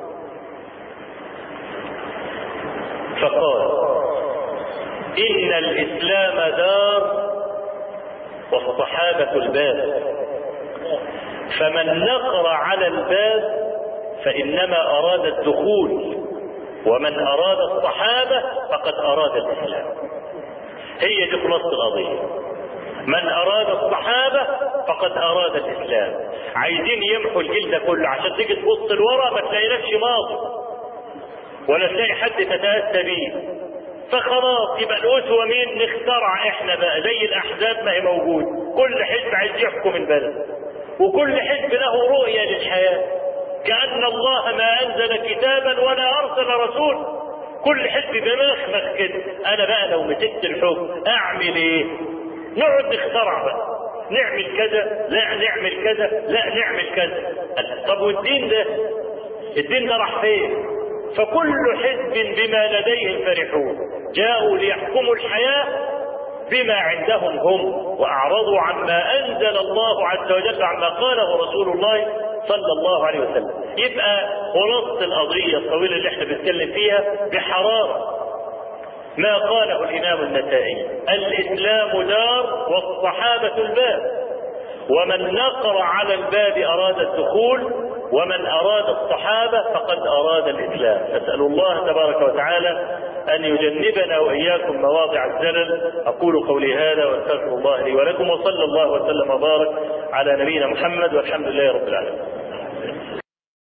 فقال ان الاسلام دار والصحابة الباب، فمن نقر على الباب فإنما أراد الدخول، ومن أراد الصحابة فقد أراد الإسلام. هي دي خلاصة القضية، من أراد الصحابة فقد أراد الإسلام. عايزين يمحوا الجيل ده كله عشان تيجي تبص لورا ما تلاقيلكش ماضي ولا تلاقي حد تتأسى بيه، فخلاص يبقى الأسوة مين؟ نخترع احنا بقى زي الأحزاب ما هي موجود، كل حزب عايز يحكم البلد وكل حزب له رؤية للحياة، كأن الله ما أنزل كتابا ولا أرسل رسول، كل حزب بمخمخ كده. أنا بقى لو مسكت الحكم أعمل إيه؟ نقعد نخترع بقى، نعمل كذا، لا نعمل كذا، لا نعمل كذا. طب والدين ده؟ الدين ده راح فين؟ فكل حزب بما لديهم فرحون، جاءوا ليحكموا الحياة بما عندهم هم، وأعرضوا عما أنزل الله عز وجل، عما قاله رسول الله صلى الله عليه وسلم. يبقى خلاصة القضية الطويلة اللي احنا بنتكلم فيها بحرارة ما قاله الإمام النسائي: الإسلام دار والصحابة الباب، ومن نقر على الباب أراد الدخول، ومن أراد الصحابة فقد أراد الإسلام. أسأل الله تبارك وتعالى أن يجنبنا وإياكم مواضع الزلل. أقول قولي هذا وأستغفر الله لي ولكم، وصلى الله وسلم وبارك على نبينا محمد، والحمد لله رب العالمين.